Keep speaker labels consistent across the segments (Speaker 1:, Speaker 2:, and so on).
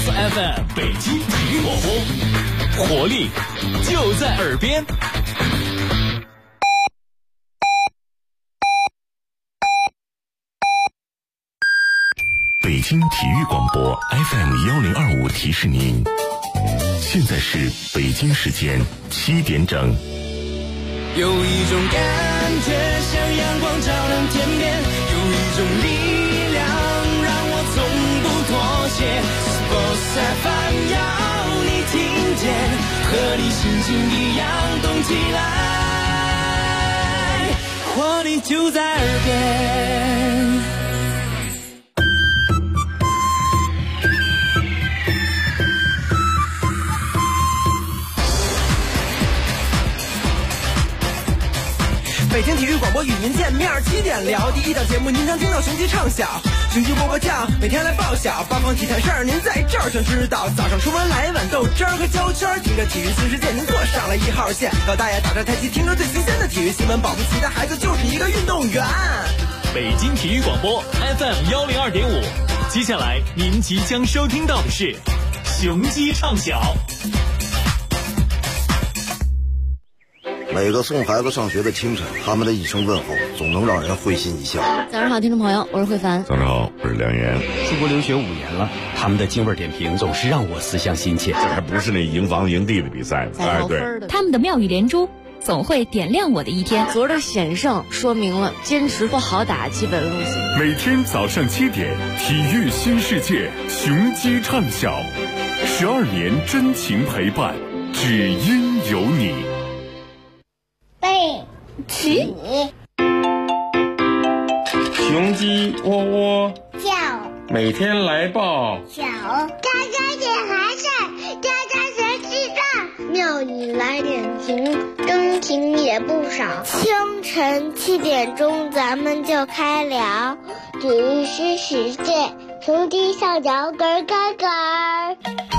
Speaker 1: Plus FM 北京体育广播，活力就在耳边。
Speaker 2: 北京体育广播 FM1025提示您，现在是北京时间7点整。
Speaker 3: 有一种感觉像阳光照亮天边，有一种力量让我从不妥协。Sports FM 要你听见，和你心情一样动起来，活力就在耳边。
Speaker 4: 北京体育广播与您见面，7点聊第一档节目，您将听到雄鸡唱响，雄鸡波波酱，每天来报晓，八方体坛事儿您在这儿全知道。早上出门来一碗豆汁儿和焦圈，听着体育新世界，您坐上了1号线。老大爷打着太极，听着最新鲜的体育新闻，保不齐的孩子就是一个运动员。
Speaker 1: 北京体育广播 FM102.5，接下来您即将收听到的是雄鸡唱晓。
Speaker 5: 每个送孩子上学的清晨，他们的一声问候总能让人会心一笑。
Speaker 6: 早上好，听众朋友，我是慧凡。
Speaker 2: 早上好，我是梁岩。
Speaker 7: 出国留学5年了，他们的京味点评总是让我思乡心切。
Speaker 2: 这还不是那营房营地的比赛，
Speaker 6: 哎，对，
Speaker 8: 他们的妙语连珠总会点亮我的一天。
Speaker 6: 昨儿的险胜说明了坚持不好打基本路线。
Speaker 2: 每天早上7点，体育新世界，雄鸡唱晓，12年真情陪伴，只因有你。
Speaker 9: 背起，
Speaker 10: 雄鸡喔喔
Speaker 9: 叫，
Speaker 10: 每天来报
Speaker 9: 晓，家家点孩子，家家学知道，妙语来点评，真情也不少。清晨7点钟，咱们就开聊体育新世界，雄鸡上脚咯咯咯。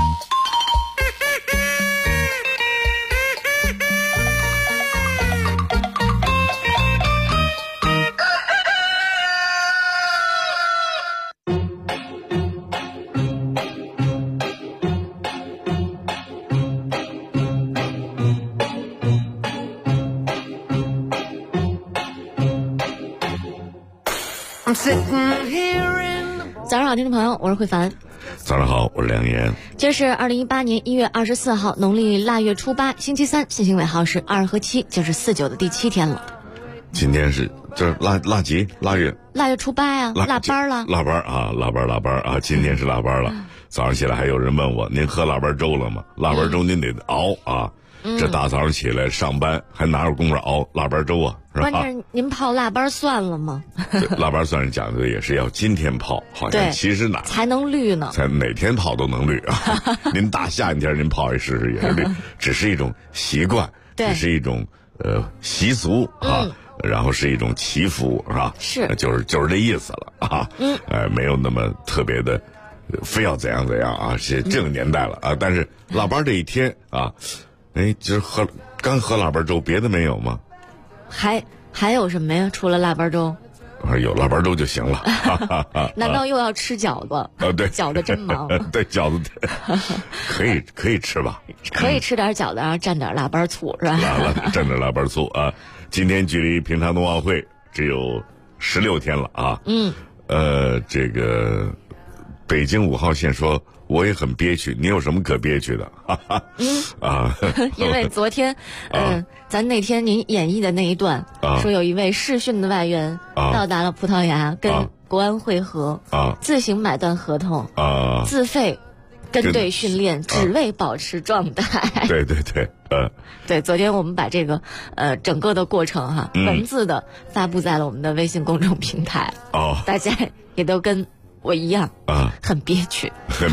Speaker 6: 早上好，听众朋友，我是慧凡。
Speaker 2: 早上好，我是梁岩。
Speaker 6: 这是2018年1月24号，农历腊月初8，星期三，信息尾号是2和7，就是49的第7天了。
Speaker 2: 今天是这腊几腊月
Speaker 6: 初8呀，腊八了。
Speaker 2: 腊八啊！今天是腊八了。早上起来还有人问我，您喝腊八粥了吗？腊八粥您得熬啊。这大早上起来上班还哪有功夫熬腊八粥啊？是吧？
Speaker 6: 关键是您泡腊八蒜了吗？
Speaker 2: 腊八蒜讲究也是要今天泡，好像其实哪
Speaker 6: 才能绿呢？
Speaker 2: 才哪天泡都能绿啊！您大夏天您泡一试试也是绿，只是一种习惯，只是一种习俗啊。然后是一种祈福啊，就是这意思了啊。没有那么特别的，非要怎样啊，是这个年代了啊。但是腊八这一天啊，今儿刚喝腊八粥，别的没有吗？
Speaker 6: 还有什么呀？除了腊八粥？
Speaker 2: 有腊八粥就行了。
Speaker 6: 难道又要吃饺子？
Speaker 2: 对，
Speaker 6: 饺子真忙。
Speaker 2: 对，饺子可以吃吧？
Speaker 6: 可以吃点饺子，然后蘸点腊八醋是吧？
Speaker 2: 蘸点腊八醋啊。今天距离平昌冬奥会只有16天了啊。这个北京5号线说我也很憋屈，你有什么可憋屈的？
Speaker 6: 因为昨天咱那天您演绎的那一段说有一位试训的外援到达了葡萄牙跟国安会合自行买断合同自费跟队训练，只为保持状态。
Speaker 2: 对，
Speaker 6: 对，昨天我们把这个整个的过程文字的发布在了我们的微信公众平台。大家也都跟我一样很憋屈。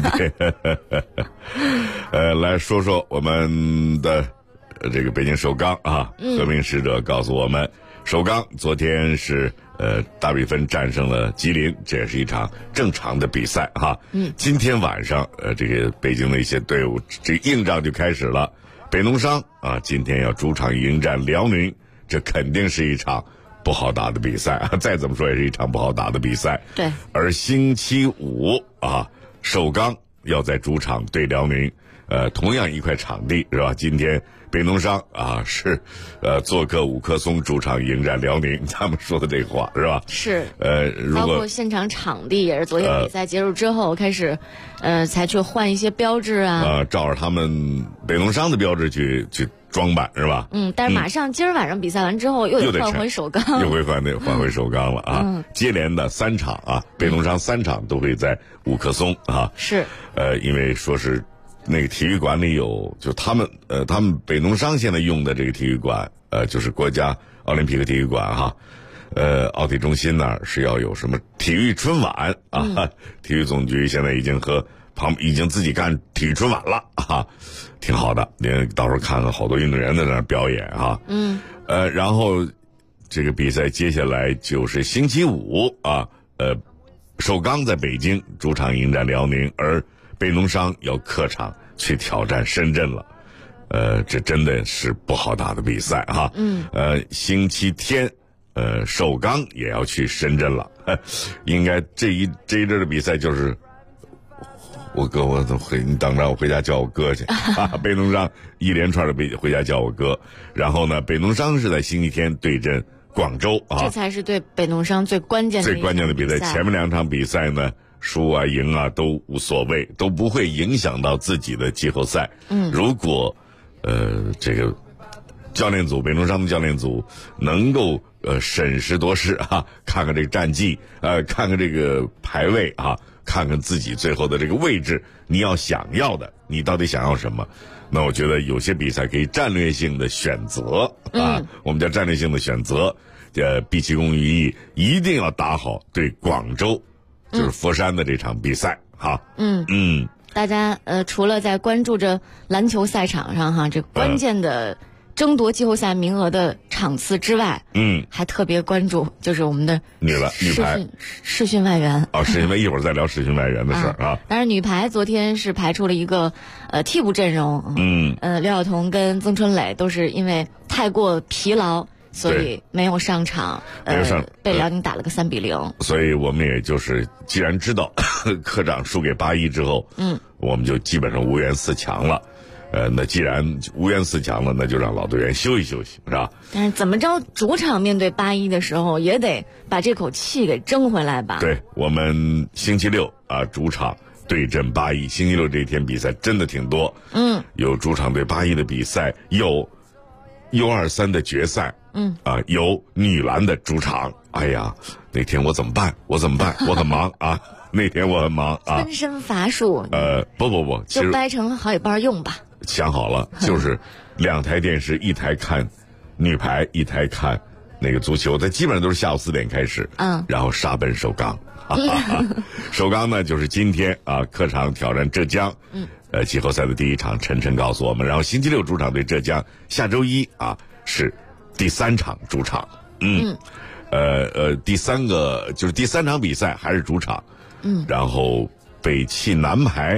Speaker 6: 来说说我们的这个北京首钢啊，和平使者告诉我们，首钢昨天是大比分战胜了吉林，这也是一场正常的比赛哈。今天晚上这个北京的一些队伍这硬仗就开始了。北农商啊，今天要主场迎战辽宁，这肯定是一场不好打的比赛，再怎么说也是一场不好打的比赛。 对。
Speaker 2: 而星期五啊，首钢要在主场对辽宁，同样一块场地是吧？今天北农商啊是，做客五棵松主场迎战辽宁，他们说的这个话是吧？
Speaker 11: 是。
Speaker 2: 如果
Speaker 11: 包括现场场地也是昨天比赛结束之后开始，才去换一些标志啊。
Speaker 2: 照着他们北农商的标志去装扮是吧？
Speaker 11: 但是马上今儿晚上比赛完之后又得换回首钢，
Speaker 2: 又会换回首钢了啊！接连的3场啊，北农商3场都会在五棵松啊。
Speaker 11: 是。
Speaker 2: 因为说是那个体育馆里有，就他们北农商现在用的这个体育馆，就是国家奥林匹克体育馆哈。奥体中心那儿是要有什么体育春晚啊？体育总局现在已经自己干体育春晚了啊，挺好的。您到时候看看好多运动员在那儿表演啊。然后这个比赛接下来就是星期五啊，首钢在北京主场迎战辽宁，而北农商要客场去挑战深圳了。这真的是不好打的比赛哈。星期天。首钢也要去深圳了，应该这一阵的比赛就是我哥，你等着我回家叫我哥去啊！北农商一连串的回家叫我哥，然后呢，北农商是在星期天对阵广州啊，
Speaker 11: 这才是对北农商最关键的
Speaker 2: 比赛。前面2场比赛呢，输啊赢啊都无所谓，都不会影响到自己的季后赛。如果这个教练组北农商的教练组能够审时度势啊，看看这个战绩，看看这个排位啊，看看自己最后的这个位置，你到底想要什么？那我觉得有些比赛可以战略性的选择啊，我们叫战略性的选择，毕其功于一，一定要打好对广州，就是佛山的这场比赛哈。
Speaker 11: 大家除了在关注着篮球赛场上哈，这关键的争夺季后赛名额的场次之外，还特别关注就是我们的
Speaker 2: 女排
Speaker 11: 世训外援
Speaker 2: 世训外一会儿再聊世训外援的事啊。
Speaker 11: 当然女排昨天是排出了一个替补阵容，刘晓彤跟曾春蕾都是因为太过疲劳，所以没有上场，被辽宁打了个3-0。
Speaker 2: 所以我们也就是既然知道客场输给81之后，我们就基本上无缘4强了。那既然无缘4强了，那就让老队员休息休息，是吧？
Speaker 11: 但是怎么着，主场面对81的时候，也得把这口气给争回来吧？
Speaker 2: 对，我们星期六啊，主场对阵81。星期六这一天比赛真的挺多，有主场对81的比赛，有U23的决赛，有女篮的主场。哎呀，那天我怎么办？我很忙啊。那天我很忙啊，
Speaker 11: 分身乏术。
Speaker 2: 不，
Speaker 11: 就掰成好几瓣用吧。
Speaker 2: 想好了，就是2台电视，一台看女排，一台看那个足球，基本上都是下午4点开始，然后杀奔首钢。首钢呢，就是今天啊，客场挑战浙江，季后赛的第1场，晨告诉我们。然后星期六主场对浙江，下周一啊是第3场主场。第3场比赛还是主场。然后北汽男排，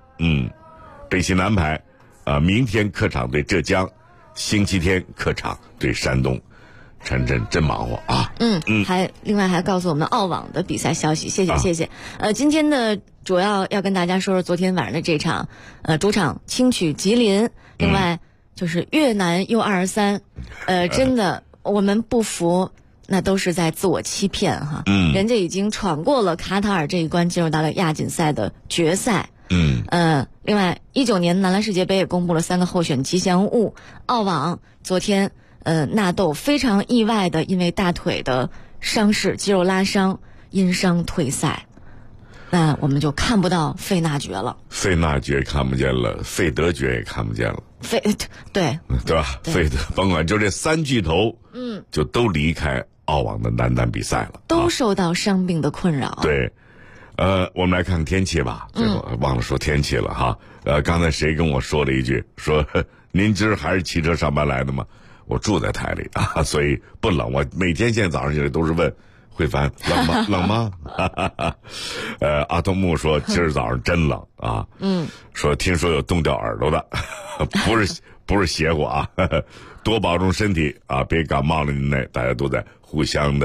Speaker 2: 明天客场对浙江，星期天客场对山东。晨真忙活啊！
Speaker 11: 另外还告诉我们澳网的比赛消息，谢谢。今天的主要跟大家说说昨天晚上的这场，主场轻取吉林，另外就是越南U23，真的我们不服。那都是在自我欺骗哈，人家已经闯过了卡塔尔这一关，进入到了亚锦赛的决赛。另外19年男篮世界杯也公布了3个候选吉祥物，澳网昨天纳豆非常意外的因为大腿的伤势肌肉拉伤因伤退赛，那我们就看不到费纳爵了，
Speaker 2: 费纳爵看不见了，费德爵也看不见了，
Speaker 11: 对
Speaker 2: 吧？费德甭管就这3巨头，就都离开澳网的男单比赛了，
Speaker 11: 都受到伤病的困扰。
Speaker 2: 对，我们来看看天气吧。最后忘了说天气了哈。刚才谁跟我说了一句，说您今儿还是骑车上班来的吗？我住在台里啊，所以不冷。我每天现在早上起来都是问慧凡冷吗？冷吗？阿童木说今儿早上真冷啊。说听说有冻掉耳朵的，不是邪乎啊。多保重身体啊，别感冒了。您大家都在互相的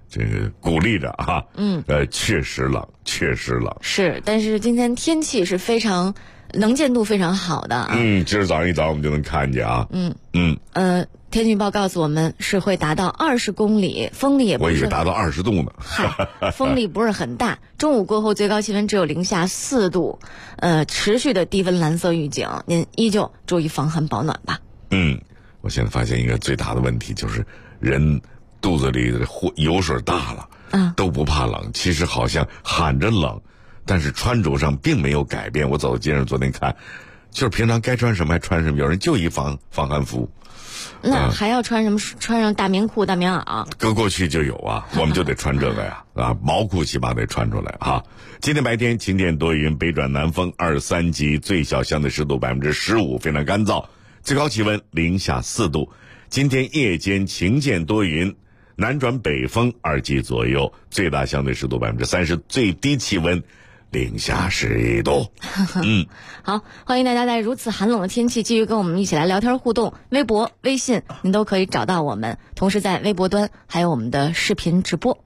Speaker 2: 这个鼓励着啊。确实冷，确实冷。
Speaker 11: 是，但是今天天气是非常能见度非常好的啊。
Speaker 2: 今儿早上一早我们就能看见啊。
Speaker 11: 天气预报告诉我们是会达到20公里，风力也不是。
Speaker 2: 我以为达到20度呢。
Speaker 11: 风力不是很大。中午过后最高气温只有零下4度，持续的低温蓝色预警，您依旧注意防寒保暖吧。
Speaker 2: 我现在发现一个最大的问题就是人肚子里的油水大了，都不怕冷。其实好像喊着冷，但是穿着上并没有改变。我走街上昨天看，就是平常该穿什么还穿什么，有人就一防寒服。
Speaker 11: 那还要穿什么？穿上大棉裤、大棉袄？
Speaker 2: 搁过去就有啊，我们就得穿这个呀，毛裤起码得穿出来啊。今天白天晴天多云，北转南风2、3级，最小相对湿度15%，非常干燥，最高气温零下4度。今天夜间晴见多云，南转北风2级左右，最大相对湿度30%，最低气温零下11度。
Speaker 11: 好，欢迎大家在如此寒冷的天气继续跟我们一起来聊天互动，微博、微信您都可以找到我们，同时在微博端还有我们的视频直播。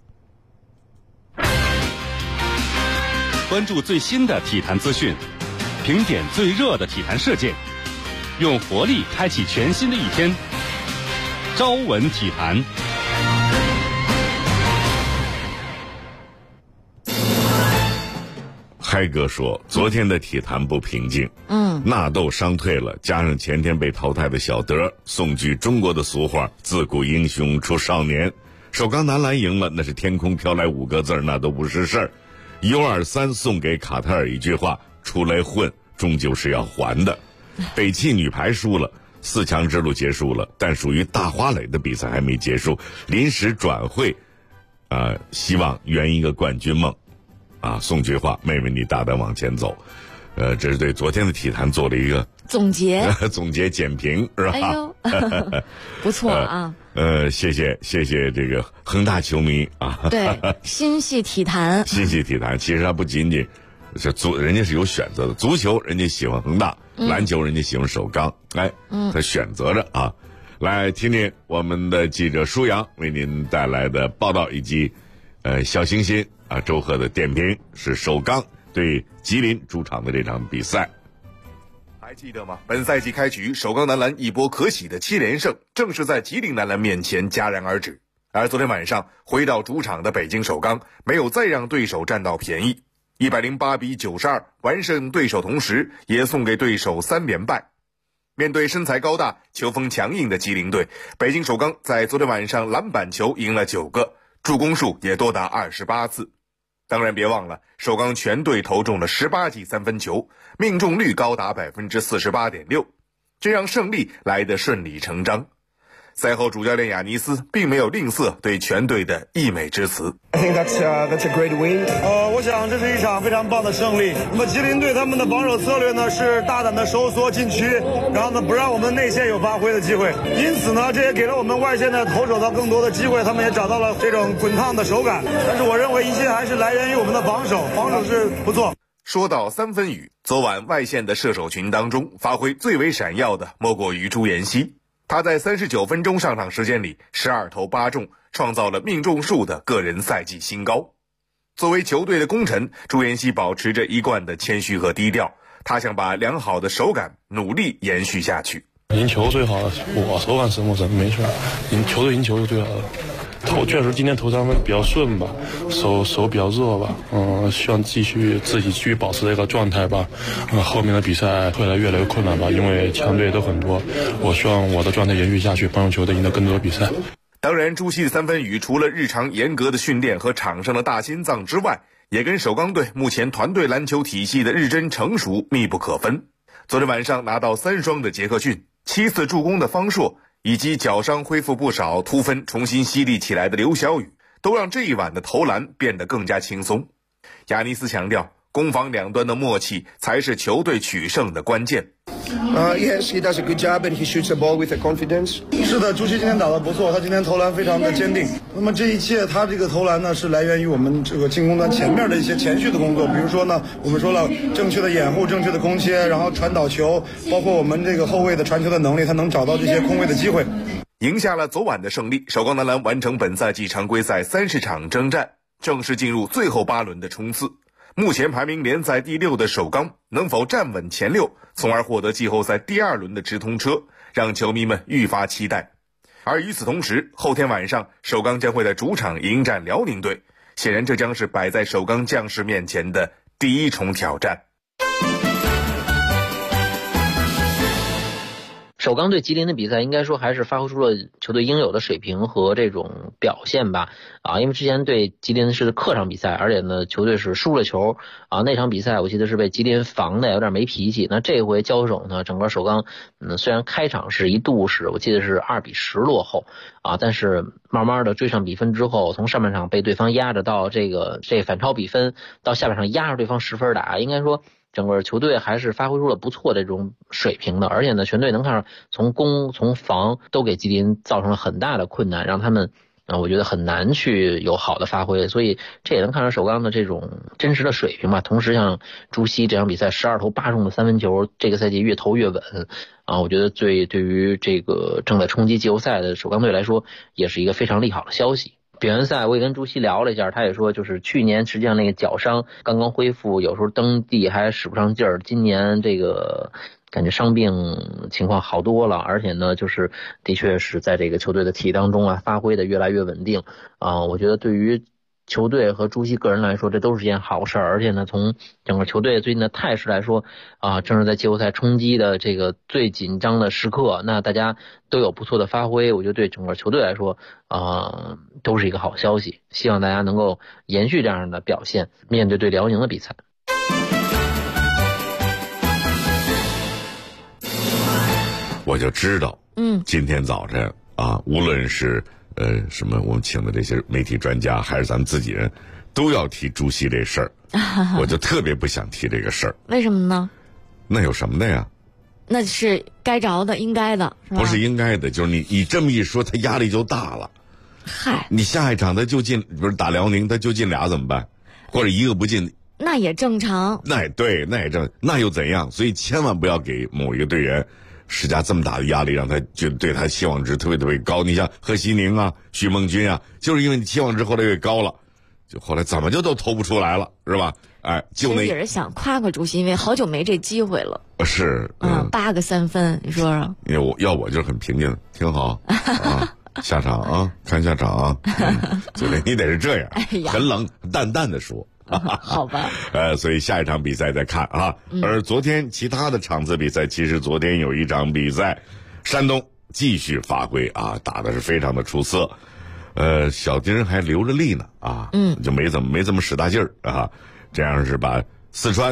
Speaker 12: 关注最新的体坛资讯，评点最热的体坛事件，用活力开启全新的一天。朝闻体坛。
Speaker 2: 嗨哥说，昨天的体坛不平静。纳豆伤退了，加上前天被淘汰的小德，送句中国的俗话，自古英雄出少年。首钢男篮赢了，那是天空飘来5个字，那都不是事儿。U23送给卡塔尔一句话，出来混终究是要还的。北汽女排输了，4强之路结束了，但属于大花蕾的比赛还没结束，临时转会希望圆一个冠军梦。送句话，妹妹你大胆往前走。这是对昨天的体坛做了一个
Speaker 11: 总结
Speaker 2: 简评，是吧？
Speaker 11: 哎呦不错啊。
Speaker 2: 谢谢这个恒大球迷啊。
Speaker 11: 对，心系体坛
Speaker 2: 其实它不仅仅是人家是有选择的，足球人家喜欢恒大，篮球人家喜欢首钢，他选择着啊。来听听我们的记者舒阳为您带来的报道，以及小星星周贺的点评，是首钢对吉林主场的这场比赛。
Speaker 13: 还记得吗？本赛季开局，首钢男篮一波可喜的7连胜，正是在吉林男篮面前戛然而止。而昨天晚上回到主场的北京首钢，没有再让对手占到便宜，108比92完胜对手，同时也送给对手3连败。面对身材高大、球风强硬的吉林队，北京首钢在昨天晚上篮板球赢了9个，助攻数也多达28次。当然别忘了，首钢全队投中了18记3分球，命中率高达 48.6%， 这让胜利来得顺理成章。赛后主教练亚尼斯并没有吝啬对全队的溢美之词。
Speaker 14: I think that's a great win. 我想这是一场非常棒的胜利。那么吉林队他们的防守策略呢是大胆的收缩禁区，然后呢不让我们内线有发挥的机会。因此呢，这也给了我们外线的投手到更多的机会，他们也找到了这种滚烫的手感。但是我认为一切还是来源于我们的防守是不错。
Speaker 13: 说到3分雨，昨晚外线的射手群当中，发挥最为闪耀的莫过于朱彦西。他在39分钟上场时间里12投8中，创造了命中数的个人赛季新高。作为球队的功臣，朱彦西保持着一贯的谦虚和低调，他想把良好的手感努力延续下去。
Speaker 15: 赢球最好，我手感是没事，球队赢球就最好了。确实今天投3分比较顺吧，手比较热吧，希望自己继续保持这个状态吧，后面的比赛会越来越困难吧，因为强队都很多，我希望我的状态延续下去，帮助球队赢得更多的比赛。
Speaker 13: 当然，朱熹的3分雨除了日常严格的训练和场上的大心脏之外，也跟首钢队目前团队篮球体系的日臻成熟密不可分。昨天晚上拿到3双的杰克逊，7次助攻的方硕，以及脚伤恢复不少、突分重新犀利起来的刘晓宇，都让这一晚的投篮变得更加轻松。亚尼斯强调，攻防两端的默契才是球队取胜的关键。
Speaker 14: Yes, he does a good job and he shoots the ball with the confidence. 是的，朱熹今天打得不错，他今天投篮非常的坚定。那么这一切，他这个投篮呢，是来源于我们这个进攻端前面的一些前序的工作，比如说呢，我们说了正确的掩护、正确的攻切，然后传导球，包括我们这个后卫的传球的能力，他能找到这些空位的机会。
Speaker 13: 赢下了昨晚的胜利，首钢男篮完成本赛季常规赛30场征战，正式进入最后8轮的冲刺。目前排名联赛第6的首钢能否站稳前6，从而获得季后赛第2轮的直通车，让球迷们愈发期待。而与此同时，后天晚上首钢将会在主场迎战辽宁队，显然这将是摆在首钢将士面前的第1重挑战。
Speaker 16: 首钢对吉林的比赛应该说还是发挥出了球队应有的水平和这种表现吧。因为之前对吉林是客场比赛，而且呢球队是输了球那场比赛我记得是被吉林防的有点没脾气。那这回交手呢，整个首钢虽然开场是一度是我记得是2-10落后但是慢慢的追上比分之后，从上半场被对方压着到这反超比分，到下半场压着对方10分打，应该说整个球队还是发挥出了不错的这种水平的。而且呢，全队能看到从攻从防都给吉林造成了很大的困难，让他们我觉得很难去有好的发挥。所以这也能看到首钢的这种真实的水平吧。同时像朱熹这场比赛12投8中的3分球，这个赛季越投越稳我觉得对于这个正在冲击季后赛的首钢队来说，也是一个非常利好的消息。比完赛我也跟朱熹聊了一下，他也说就是去年实际上那个脚伤刚刚恢复，有时候蹬地还使不上劲儿，今年这个感觉伤病情况好多了，而且呢就是的确是在这个球队的体当中发挥的越来越稳定我觉得对于球队和朱熹个人来说，这都是件好事。而且呢，从整个球队最近的态势来说正是在季后赛冲击的这个最紧张的时刻，那大家都有不错的发挥，我觉得对整个球队来说都是一个好消息。希望大家能够延续这样的表现，面对辽宁的比赛。
Speaker 2: 我就知道今天早晨无论是什么我们请的这些媒体专家还是咱们自己人，都要提朱熹这事儿我就特别不想提这个事儿。
Speaker 11: 为什么呢？
Speaker 2: 那有什么的呀？
Speaker 11: 那是该着的，应该的，是吧？
Speaker 2: 不是应该的，就是你这么一说，他压力就大了。
Speaker 11: 嗨，
Speaker 2: 你下一场他就进，比如打辽宁他就进俩怎么办？或者一个不进，
Speaker 11: 那也正常。
Speaker 2: 那对，那也正，那又怎样？所以千万不要给某一个队员施加这么大的压力，让他觉得对他期望值特别特别高。你像贺西宁徐梦军就是因为你期望值后来越高了，就后来怎么就都投不出来了，是吧？就那
Speaker 11: 也是想夸夸朱熹，因为好久没这机会了。
Speaker 2: 是
Speaker 11: 8个3分，你说说？
Speaker 2: 因为我就是很平静，挺好下场看下场就得你得是这样，很冷淡淡的说。
Speaker 11: 好吧。
Speaker 2: 所以下一场比赛再看而昨天其他的场次比赛，其实昨天有一场比赛，山东继续发挥打的是非常的出色。小丁还留着力呢就没怎么使大劲儿这样是把四川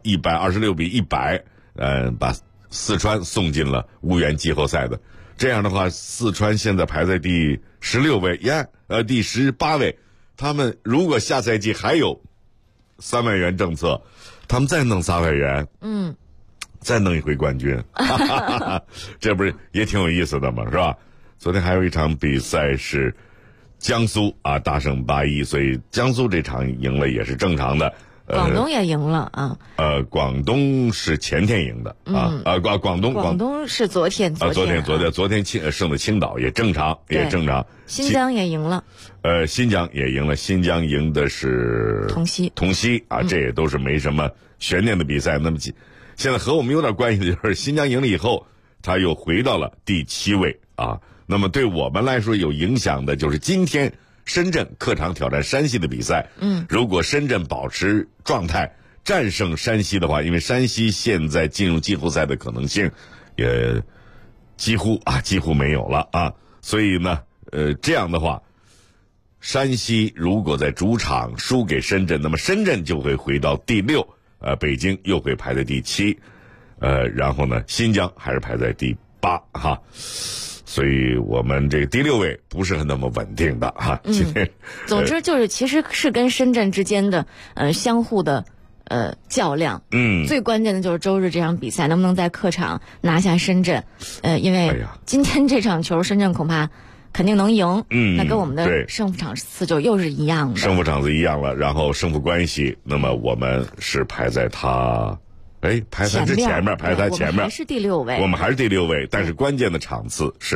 Speaker 2: 126-100把四川送进了无缘季后赛的。这样的话，四川现在排在第16位第18位。他们如果下赛季还有3万元政策，他们再弄3万元再弄一回冠军这不是也挺有意思的吗？是吧？昨天还有一场比赛是江苏大胜8-1，所以江苏这场赢了也是正常的。
Speaker 11: 广东也赢了
Speaker 2: 广东是前天赢的广东
Speaker 11: 是昨天
Speaker 2: 胜的青岛也正常。
Speaker 11: 新疆也赢了
Speaker 2: 新疆赢的是同曦这也都是没什么悬念的比赛。那么现在和我们有点关系的就是新疆赢了以后，他又回到了第7位那么对我们来说有影响的就是今天深圳客场挑战山西的比赛。如果深圳保持状态战胜山西的话，因为山西现在进入季后赛的可能性也几乎没有了所以呢这样的话，山西如果在主场输给深圳，那么深圳就会回到第6，北京又会排在第7，然后呢新疆还是排在第8所以我们这个第6位不是很那么稳定的今天
Speaker 11: 总之就是其实是跟深圳之间的相互的较量。最关键的就是周日这场比赛能不能在客场拿下深圳。因为今天这场球深圳恐怕肯定能赢。那跟我们的胜负场次就又是一样的。
Speaker 2: 胜负场次一样了，然后胜负关系，那么我们是排在他排他之前面，排他前面，
Speaker 11: 还是第6位。
Speaker 2: 我们还是第6位，但是关键的场次是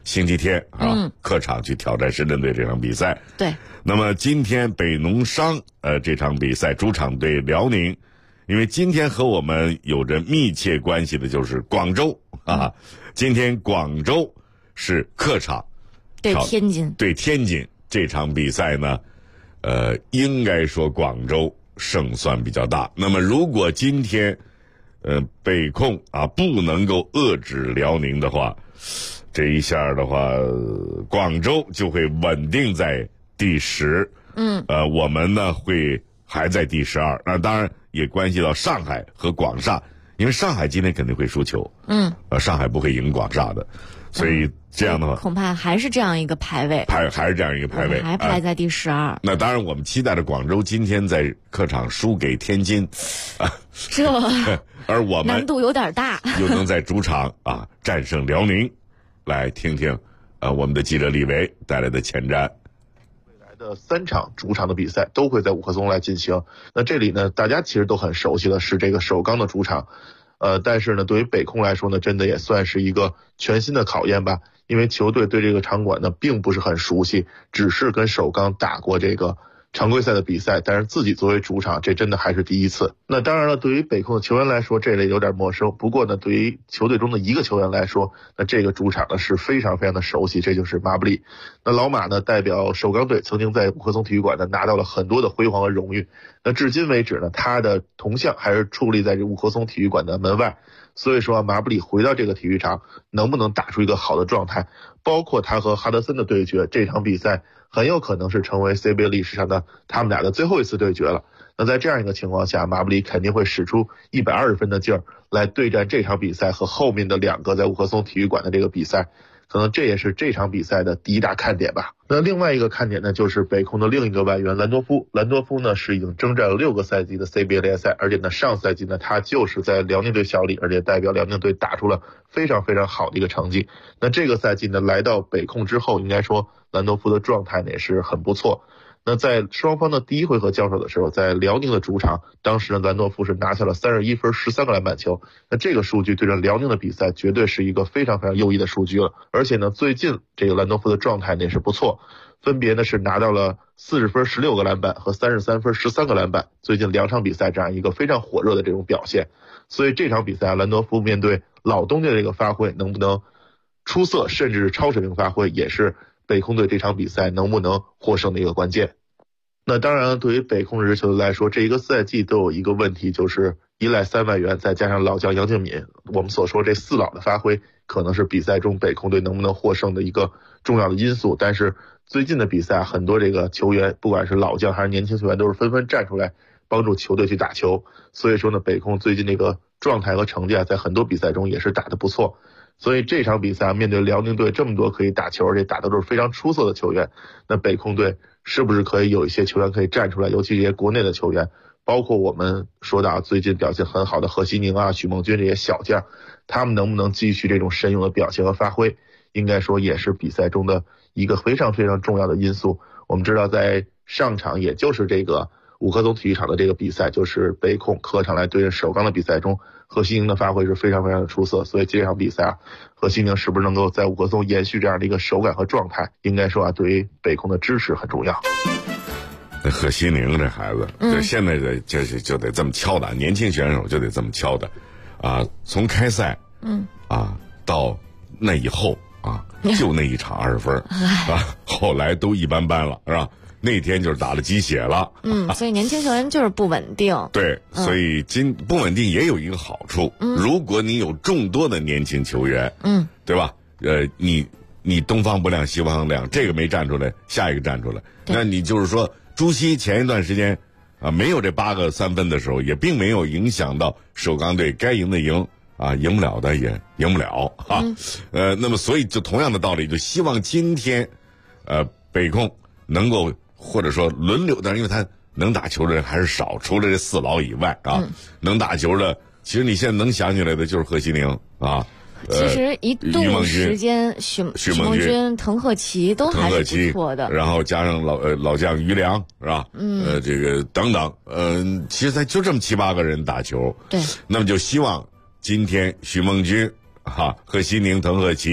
Speaker 2: 星期天啊，客场去挑战深圳队这场比赛。
Speaker 11: 对。
Speaker 2: 那么今天北农商这场比赛主场对辽宁，因为今天和我们有着密切关系的就是广州啊。今天广州是客场
Speaker 11: 对天津，
Speaker 2: 对天津这场比赛呢，应该说广州胜算比较大。那么如果今天北控啊不能够遏制辽宁的话，这一下的话，广州就会稳定在第10。我们呢会还在第12。那当然也关系到上海和广厦，因为上海今天肯定会输球。上海不会赢广厦的，所以这样的话，
Speaker 11: 恐怕还是这样一个排位，
Speaker 2: 还是这样一个排位，
Speaker 11: 还排在第12。
Speaker 2: 那当然，我们期待着广州今天在客场输给天津，
Speaker 11: 这
Speaker 2: 而我们
Speaker 11: 难度有点大，
Speaker 2: 又能在主场战胜辽宁。来听听我们的记者李维带来的前瞻。
Speaker 17: 未来的3场主场的比赛都会在五棵松来进行。那这里呢，大家其实都很熟悉的是这个首钢的主场。但是呢，对于北控来说呢，真的也算是一个全新的考验吧，因为球队对这个场馆呢并不是很熟悉，只是跟首钢打过这个常规赛的比赛，但是自己作为主场，这真的还是第一次。那当然了，对于北控的球员来说，这类有点陌生。不过呢，对于球队中的一个球员来说，那这个主场呢是非常非常的熟悉，这就是马布里。那老马呢，代表首钢队曾经在五棵松体育馆呢拿到了很多的辉煌和荣誉。那至今为止呢，他的铜像还是矗立在这五棵松体育馆的门外。所以说马布里回到这个体育场能不能打出一个好的状态，包括他和哈德森的对决，这场比赛很有可能是成为 CBA 历史上的他们俩的最后一次对决了。那在这样一个情况下，马布里肯定会使出120分的劲儿来对战这场比赛和后面的2个在五棵松体育馆的这个比赛，可能这也是这场比赛的第一大看点吧。那另外一个看点呢，就是北控的另一个外援兰多夫。兰多夫呢是已经征战了6个赛季的 CBA 联赛，而且呢上赛季呢他就是在辽宁队效力，而且代表辽宁队打出了非常非常好的一个成绩。那这个赛季呢来到北控之后，应该说兰多夫的状态呢也是很不错。那在双方的第一回合交手的时候，在辽宁的主场，当时呢兰多夫是拿下了31分13个篮板球。那这个数据对着辽宁的比赛绝对是一个非常非常优异的数据了。而且呢最近这个兰多夫的状态呢也是不错，分别呢是拿到了40分16个篮板和33分13个篮板，最近2场比赛这样一个非常火热的这种表现。所以这场比赛兰多夫面对老东家的这个发挥能不能出色，甚至是超水平发挥，也是北控队这场比赛能不能获胜的一个关键。那当然了，对于北控这支球队来说，这一个赛季都有一个问题，就是依赖3外援再加上老将杨敬敏，我们所说这4老的发挥可能是比赛中北控队能不能获胜的一个重要的因素。但是最近的比赛很多这个球员不管是老将还是年轻球员都是纷纷站出来帮助球队去打球，所以说呢北控最近这个状态和成绩在很多比赛中也是打得不错。所以这场比赛面对辽宁队这么多可以打球而且打的都是非常出色的球员，那北控队是不是可以有一些球员可以站出来，尤其这些国内的球员，包括我们说到最近表现很好的何西宁啊、许梦军这些小将，他们能不能继续这种神勇的表现和发挥，应该说也是比赛中的一个非常非常重要的因素。我们知道在上场也就是这个五棵松体育场的这个比赛，就是北控客场来对阵首钢的比赛中，何西宁的发挥是非常非常的出色。所以这场比赛何西宁是不是能够在五棵松延续这样的一个手感和状态，应该说对于北控的支持很重要。
Speaker 2: 何西宁这孩子，就现在的就得这么敲打，年轻选手就得这么敲打从开赛到那以后就那一场20分后来都一般般了，是吧？那天就是打了鸡血了，
Speaker 11: 所以年轻球员就是不稳定。
Speaker 2: 对，所以不稳定也有一个好处，如果你有众多的年轻球员，对吧？你东方不亮西方亮，这个没站出来，下一个站出来，那你就是说，朱熹前一段时间没有这8个3分的时候，也并没有影响到首钢队该赢的赢赢不了的也赢不了那么所以就同样的道理，就希望今天北控能够或者说轮流，但是因为他能打球的人还是少，除了这4老以外能打球的，其实你现在能想起来的就是何西宁
Speaker 11: 其实一度时间许梦军、滕鹤奇都还是不错的，
Speaker 2: 然后加上老将于良，是吧？这个等等，其实才就这么7、8个人打球。
Speaker 11: 对，
Speaker 2: 那么就希望今天许梦军、何西宁、滕鹤奇、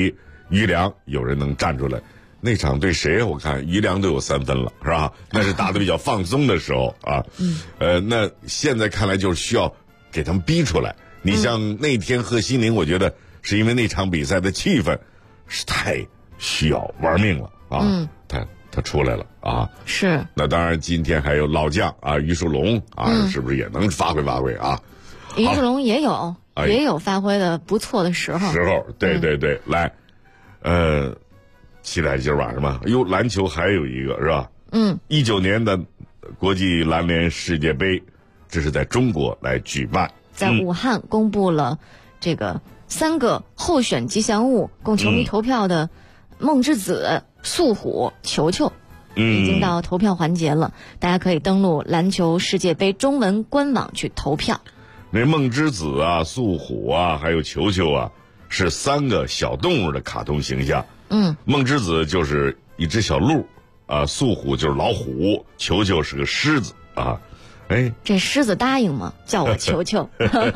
Speaker 2: 于良有人能站出来。那场对谁我看于良都有3分了，是吧？那是打得比较放松的时候啊。那现在看来就是需要给他们逼出来。你像那天贺西宁，我觉得是因为那场比赛的气氛是太需要玩命了啊。他出来了啊。
Speaker 11: 是。
Speaker 2: 那当然今天还有老将啊于树龙啊，是不是也能发挥发挥啊？
Speaker 11: 于树龙也有发挥的不错的时候。
Speaker 2: 对对对，来，期待今儿晚上吧。篮球还有一个是吧？19年的国际篮联世界杯，这是在中国来举办，
Speaker 11: 在武汉公布了这个3个候选吉祥物供球迷投票的梦之子、速虎、球球，已经到投票环节了。大家可以登录篮球世界杯中文官网去投票。
Speaker 2: 那梦之子啊、速虎啊，还有球球啊，是3个小动物的卡通形象。梦之子就是一只小鹿啊，速虎就是老虎，球球是个狮子啊。
Speaker 11: 这狮子答应吗？叫我球球。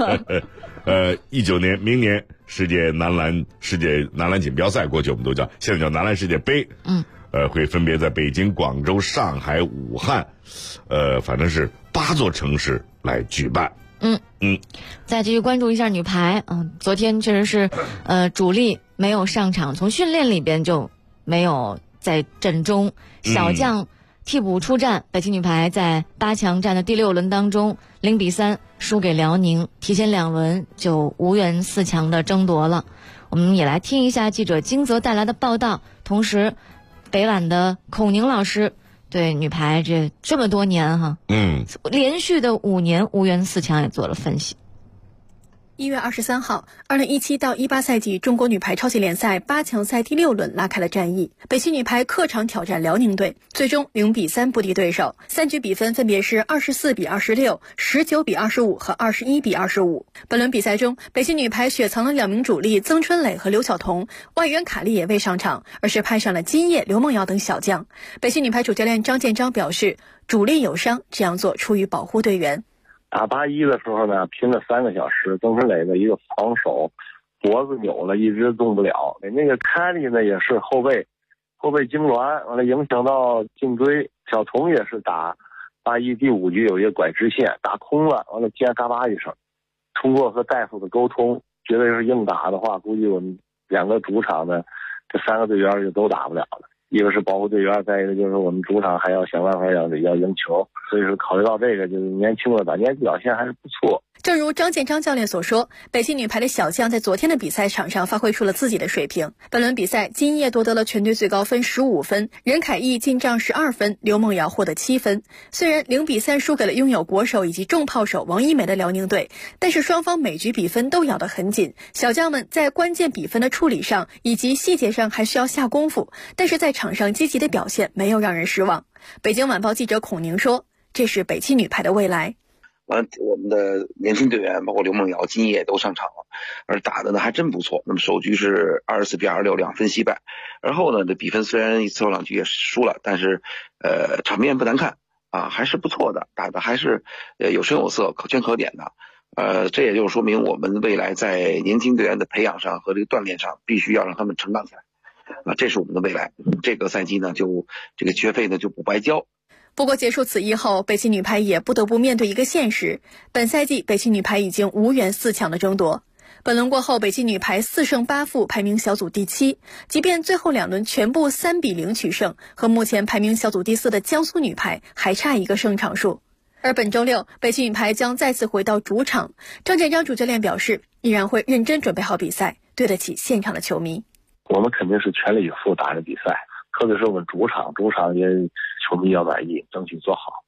Speaker 2: 19年明年世界男篮锦标赛过去，我们都叫现在叫男篮世界杯。会分别在北京、广州、上海、武汉，反正是8座城市来举办。
Speaker 11: 再继续关注一下女排。昨天确实是主力没有上场，从训练里边就没有在阵中，小将替补出战。北京女排在8强战的第6轮当中0-3输给辽宁，提前2轮就无缘4强的争夺了。我们也来听一下记者金泽带来的报道，同时北晚的孔宁老师对女排这么多年连续的5年无缘4强也做了分析。
Speaker 18: 1月23号，2017到18赛季中国女排超级联赛8强赛第6轮拉开了战役。北京女排客场挑战辽宁队，最终0-3不敌对手，3局比分分别是24-26、19-25和21-25。本轮比赛中，北京女排雪藏了2名主力曾春蕾和刘晓彤，外援卡利也未上场，而是派上了金烨、刘梦瑶等小将。北京女排主教练张建章表示，主力有伤，这样做出于保护队员。
Speaker 19: 打8-1的时候呢，拼了3个小时，曾春蕾的一个防守脖子扭了，一直动不了。那个凯利呢也是后背痉挛，完了影响到颈椎。小童也是打8-1第5局有一个拐直线打空了，完了肩嘎巴一声。通过和大夫的沟通，觉得是硬打的话，估计我们2个主场的这3个队员就都打不了了。一个是保护队员，再一个就是我们主场还要想办法要赢球，所以说考虑到这个，就是年轻的打年纪表现还是不错。
Speaker 18: 正如张建章教练所说，北京女排的小将在昨天的比赛场上发挥出了自己的水平。本轮比赛，金烨夺得了全队最高分15分，任凯毅进账12分，刘梦瑶获得7分。虽然0-3输给了拥有国手以及重炮手王一梅的辽宁队，但是双方每局比分都咬得很紧，小将们在关键比分的处理上以及细节上还需要下功夫，但是在场上积极的表现没有让人失望。北京晚报记者孔宁说，这是北京女排的未来。
Speaker 20: 我们的年轻队员包括刘梦瑶、金烨都上场了，而打的呢还真不错。那么首局是24-26，2分惜败。而后呢，这比分虽然最后2局也输了，但是场面不难看啊，还是不错的，打的还是有声有色，可圈可点的。这也就说明我们未来在年轻队员的培养上和这个锻炼上，必须要让他们成长起来啊，这是我们的未来。这个赛季呢，就这个学费呢就不白交。
Speaker 18: 不过结束此役后，北京女排也不得不面对一个现实，本赛季北京女排已经无缘4强的争夺。本轮过后，北京女排4胜8负，排名小组第7，即便最后2轮全部3-0取胜，和目前排名小组第4的江苏女排还差1个胜场数。而本周6，北京女排将再次回到主场，张建章主教练表示，依然会认真准备好比赛，对得起现场的球迷。
Speaker 19: 我们肯定是全力以赴打这比赛，特别是我们主场也球迷要满意，争取做好。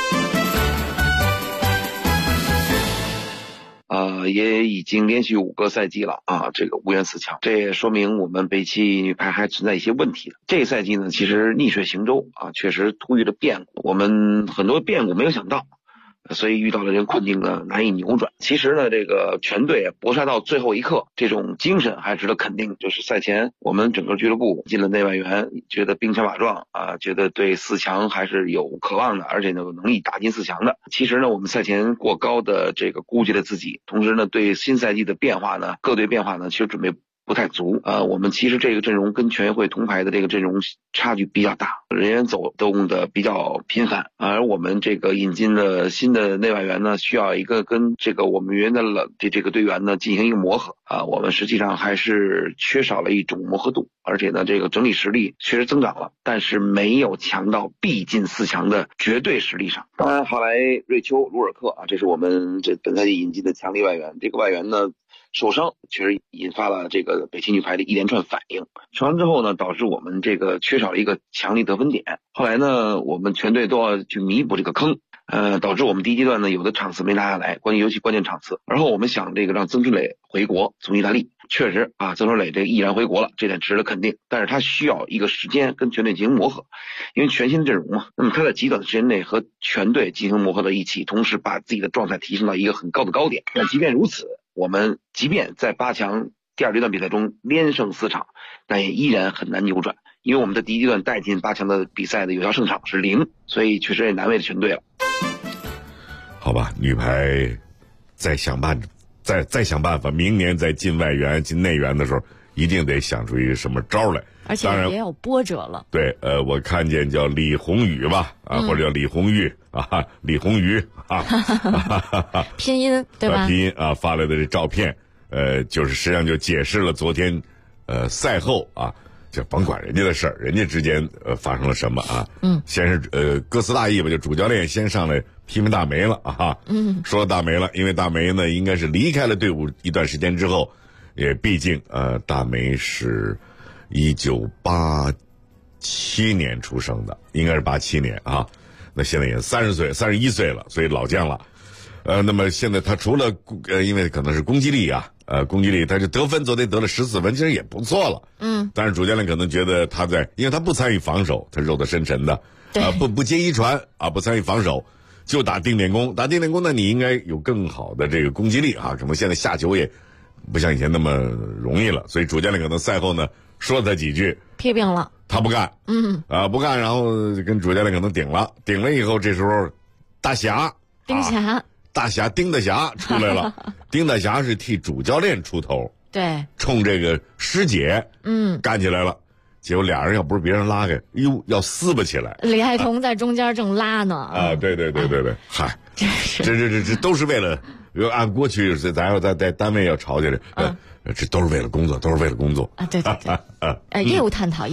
Speaker 20: 也已经连续5个赛季了啊，这个无缘4强，这也说明我们北汽女排还存在一些问题。这个赛季呢，其实逆水行舟啊，确实突遇了变故，我们很多变故没有想到，所以遇到了这个困境呢难以扭转。其实呢，这个全队搏杀到最后一刻，这种精神还值得肯定。就是赛前我们整个俱乐部进了内外援，觉得兵强马壮啊，觉得对4强还是有渴望的，而且呢有能力打进4强的。其实呢，我们赛前过高的这个估计了自己，同时呢对新赛季的变化呢，各队变化呢其实准备不太足。我们其实这个阵容跟全运会铜牌的这个阵容差距比较大，人员走动的比较频繁，而我们这个引进的新的内外援呢，需要一个跟这个我们原来的这个队员呢进行一个磨合我们实际上还是缺少了一种磨合度，而且呢这个整体实力确实增长了，但是没有强到必进4强的绝对实力上。当然后来瑞秋、卢尔克这是我们这本赛季引进的强力外援，这个外援呢受伤确实引发了这个北汽女排的一连串反应，受伤之后呢导致我们这个缺少了一个强力得分点，后来呢我们全队都要去弥补这个坑，导致我们第一阶段呢有的场次没拿下来，尤其关键场次。然后我们想这个让曾春磊回国，从意大利，确实曾春磊这个毅然回国了，这点值得肯定，但是他需要一个时间跟全队进行磨合，因为全新的阵容嘛，那么他在极短的时间内和全队进行磨合到一起，同时把自己的状态提升到一个很高的高点。但即便如此，我们即便在8强第2阶段比赛中连胜4场，但也依然很难扭转，因为我们的第一阶段带进8强的比赛的有效胜场是0，所以确实也难为全队了。
Speaker 2: 好吧，女排再想办法，明年在进外援、进内援的时候，一定得想出一个什么招来。
Speaker 11: 而且也有波折了。
Speaker 2: 对，我看见叫李红宇吧，或者叫李红玉李红宇
Speaker 11: 拼音对吧？
Speaker 2: 拼音发来的这照片，就是实际上就解释了昨天赛后就甭管人家的事儿，人家之间发生了什么先是歌词大意吧，就主教练先上来批评大梅了说大梅了，因为大梅呢应该是离开了队伍一段时间之后，也毕竟大梅是1987年出生的，应该是87年那现在也31岁了，所以老将了。那么现在他除了因为可能是攻击力攻击力，他就得分昨天得了14分，其实也不错了。但是主教练可能觉得他因为他不参与防守，他肉得深沉的，不接一传不参与防守，就打定点攻。打定点攻呢，你应该有更好的这个攻击力可能现在下球也不像以前那么容易了，所以主教练可能赛后呢说了他几句，
Speaker 11: 批评了，
Speaker 2: 他不干，不干，然后跟主教练可能顶了以后，这时候大侠丁大侠出来了，丁大侠是替主教练出头，
Speaker 11: 对，
Speaker 2: 冲这个师姐干起来了，结果俩人要不是别人拉开，要撕巴起来，
Speaker 11: 李爱彤在中间正拉呢
Speaker 2: 对，嗨，这都是为了按过去咱要在单位要吵起来这都是为了工作，
Speaker 11: 对业务探讨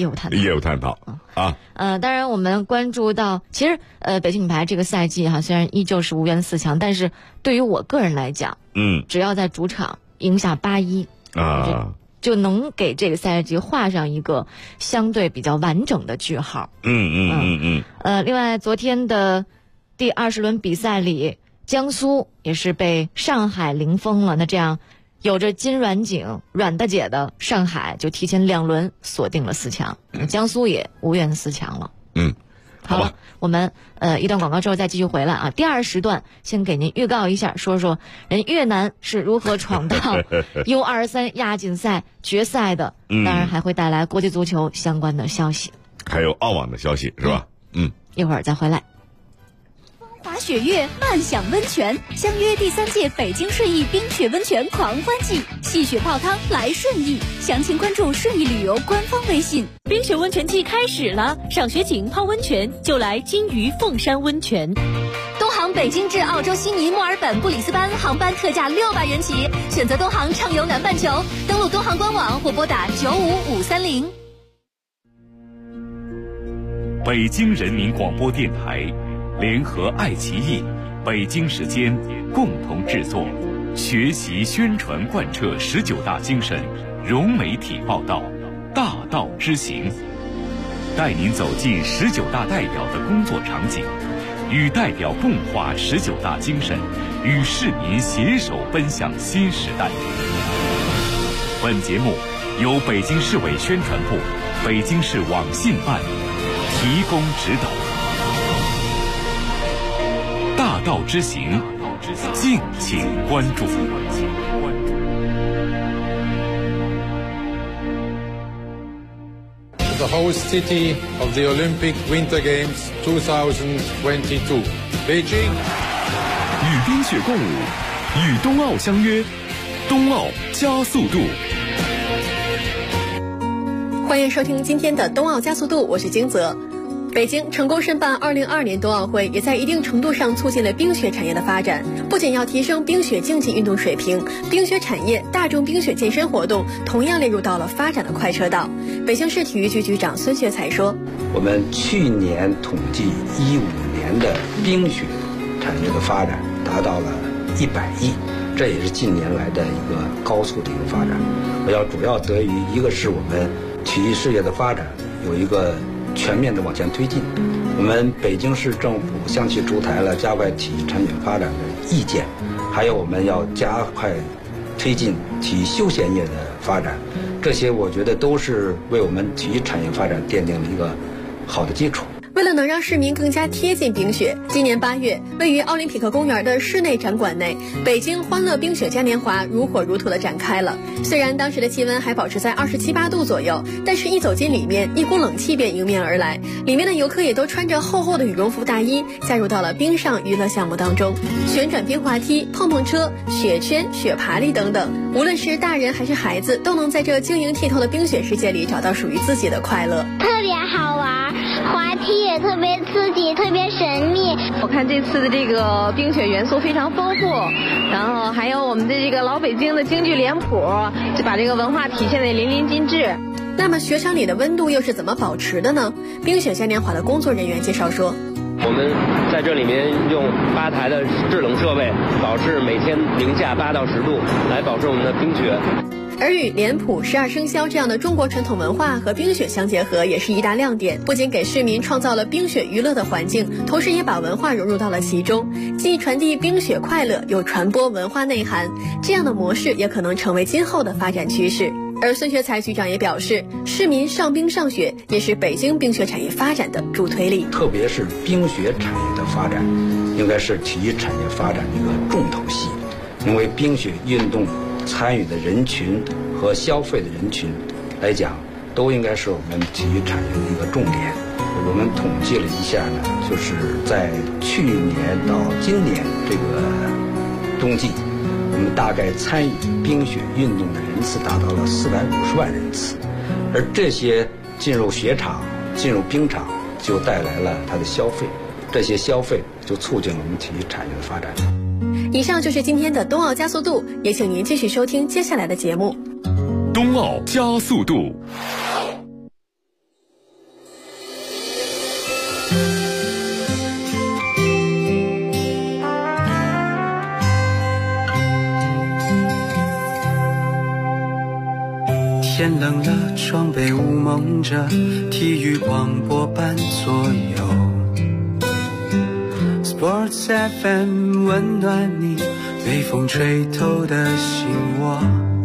Speaker 11: 当然我们关注到，其实北京女排这个赛季虽然依旧是无缘4强，但是对于我个人来讲只要在主场赢下8-1就能给这个赛季画上一个相对比较完整的句号。另外昨天的第20轮比赛里，江苏也是被上海零封了，那这样有着金软景阮大姐的上海就提前2轮锁定了4强，江苏也无缘4强了。好了，我们一段广告之后再继续回来第2时段先给您预告一下，说说人越南是如何闯到 U23 亚锦赛决赛的，当然还会带来国际足球相关的消息，
Speaker 2: 还有澳网的消息是吧？
Speaker 11: 一会儿再回来。
Speaker 21: 华雪月漫享温泉，相约第3届北京顺义冰雪温泉狂欢季，戏雪泡汤来顺义，详情关注顺义旅游官方微信。
Speaker 22: 冰雪温泉季开始了，赏雪景泡温泉就来金鱼凤山温泉。
Speaker 21: 东航北京至澳洲悉尼、墨尔本、布里斯班航班特价600元起，选择东航畅游南半球，登录东航官网或拨打95530。
Speaker 12: 北京人民广播电台联合爱奇艺、北京时间共同制作，学习宣传贯彻19大精神，融媒体报道，大道之行，带您走进19大代表的工作场景，与代表共话19大精神，与市民携手奔向新时代。本节目由北京市委宣传部、北京市网信办提供指导。大道之行，敬请关注。
Speaker 23: The host city of the Olympic Winter Games 2022, Beijing。
Speaker 1: 与冰雪共舞，与冬奥相约，冬奥加速度。
Speaker 18: 欢迎收听今天的冬奥加速度，我是金泽。北京成功申办2022年冬奥会，也在一定程度上促进了冰雪产业的发展。不仅要提升冰雪竞技运动水平，冰雪产业、大众冰雪健身活动同样列入到了发展的快车道。北京市体育局局长孙学才说：“
Speaker 3: 我们去年统计15年的冰雪产业的发展达到了100亿，这也是近年来的一个高速的一个发展。主要得益于一个是我们体育事业的发展有一个全面的往前推进，我们北京市政府向其出台了加快体育产品发展的意见，还有我们要加快推进体育休闲业的发展，这些我觉得都是为我们体育产业发展奠定了一个好的基础。”
Speaker 18: 为了能让市民更加贴近冰雪，今年8月，位于奥林匹克公园的室内展馆内，北京欢乐冰雪嘉年华如火如荼地展开了。虽然当时的气温还保持在27、8度左右，但是一走进里面，一股冷气便迎面而来。里面的游客也都穿着厚厚的羽绒服大衣，加入到了冰上娱乐项目当中，旋转冰滑梯、碰碰车、雪圈、雪爬犁等等。无论是大人还是孩子，都能在这晶莹剔透的冰雪世界里找到属于自己的快乐，
Speaker 9: 特别好玩，滑梯也特别刺激，特别神秘。
Speaker 4: 我看这次的这个冰雪元素非常丰富，然后还有我们的这个老北京的京剧脸谱，就把这个文化体现得淋漓尽致。
Speaker 18: 那么雪场里的温度又是怎么保持的呢？冰雪嘉年华的工作人员介绍说，
Speaker 5: 我们在这里面用8台的制冷设备，保持每天零下8到10度，来保持我们的冰雪。
Speaker 18: 而与脸谱、12生肖这样的中国传统文化和冰雪相结合，也是一大亮点。不仅给市民创造了冰雪娱乐的环境，同时也把文化融入到了其中，既传递冰雪快乐，又传播文化内涵。这样的模式也可能成为今后的发展趋势。而孙学才局长也表示，市民上冰上雪也是北京冰雪产业发展的助推力。
Speaker 3: 特别是冰雪产业的发展，应该是体育产业发展的一个重头戏，因为冰雪运动参与的人群和消费的人群来讲，都应该是我们体育产业的一个重点。我们统计了一下呢，就是在去年到今年这个冬季，我们大概参与冰雪运动的人次达到了450万人次，而这些进入雪场、进入冰场，就带来了它的消费，这些消费就促进了我们体育产业的发展。
Speaker 18: 以上就是今天的冬奥加速度，也请您继续收听接下来的节目。
Speaker 12: 冬奥加速度。
Speaker 24: 天冷了，窗被雾蒙着，体育广播伴左右。Sports FM 温暖你被风吹透的心窝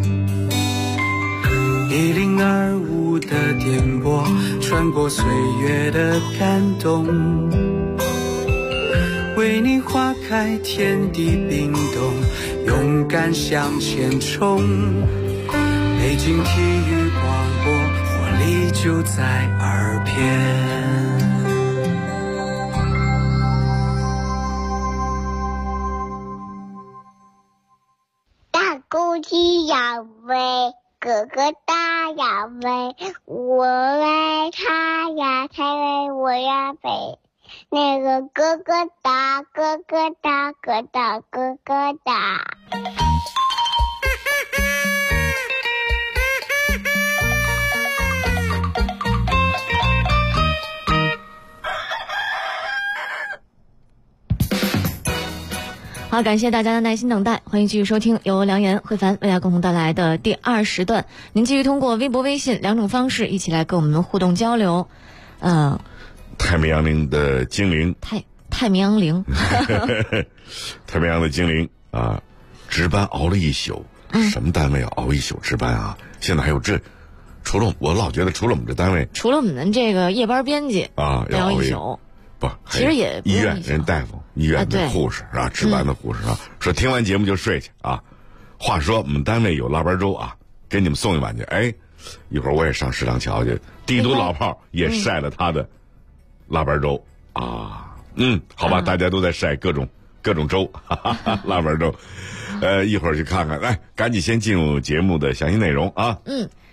Speaker 24: ，1025的电波穿过岁月的感动，为你划开天地冰冻，勇敢向前冲。北京体育广播，活力就在耳边。
Speaker 9: 公鸡要飞，哥哥大要飞，我为他呀才为我呀飞。那个哥哥大，哥哥大，哥大哥哥大。
Speaker 11: 好，感谢大家的耐心等待，欢迎继续收听由梁岩、慧凡为大家共同带来的第2时段。您继续通过微博、微信2种方式一起来跟我们互动交流。
Speaker 2: 太平洋陵的精灵，
Speaker 11: 太平洋陵，
Speaker 2: 太平洋的精灵啊，值班熬了一宿。什么单位熬一宿值班啊？现在还有这？除了我老觉得除了我们这单位，
Speaker 11: 除了我们这个夜班编辑
Speaker 2: 啊，
Speaker 11: 要熬一宿。
Speaker 2: 不，
Speaker 11: 其实也
Speaker 2: 医院人大夫、医院的护士啊，值班的护士啊，说听完节目就睡去啊。话说我们单位有腊八粥啊，给你们送一碗去。哎，一会儿我也上食堂瞧去。帝都老炮也晒了他的腊八粥啊。好吧，大家都在晒各种粥，腊八粥。一会儿去看看，来，赶紧先进入节目的详细内容啊。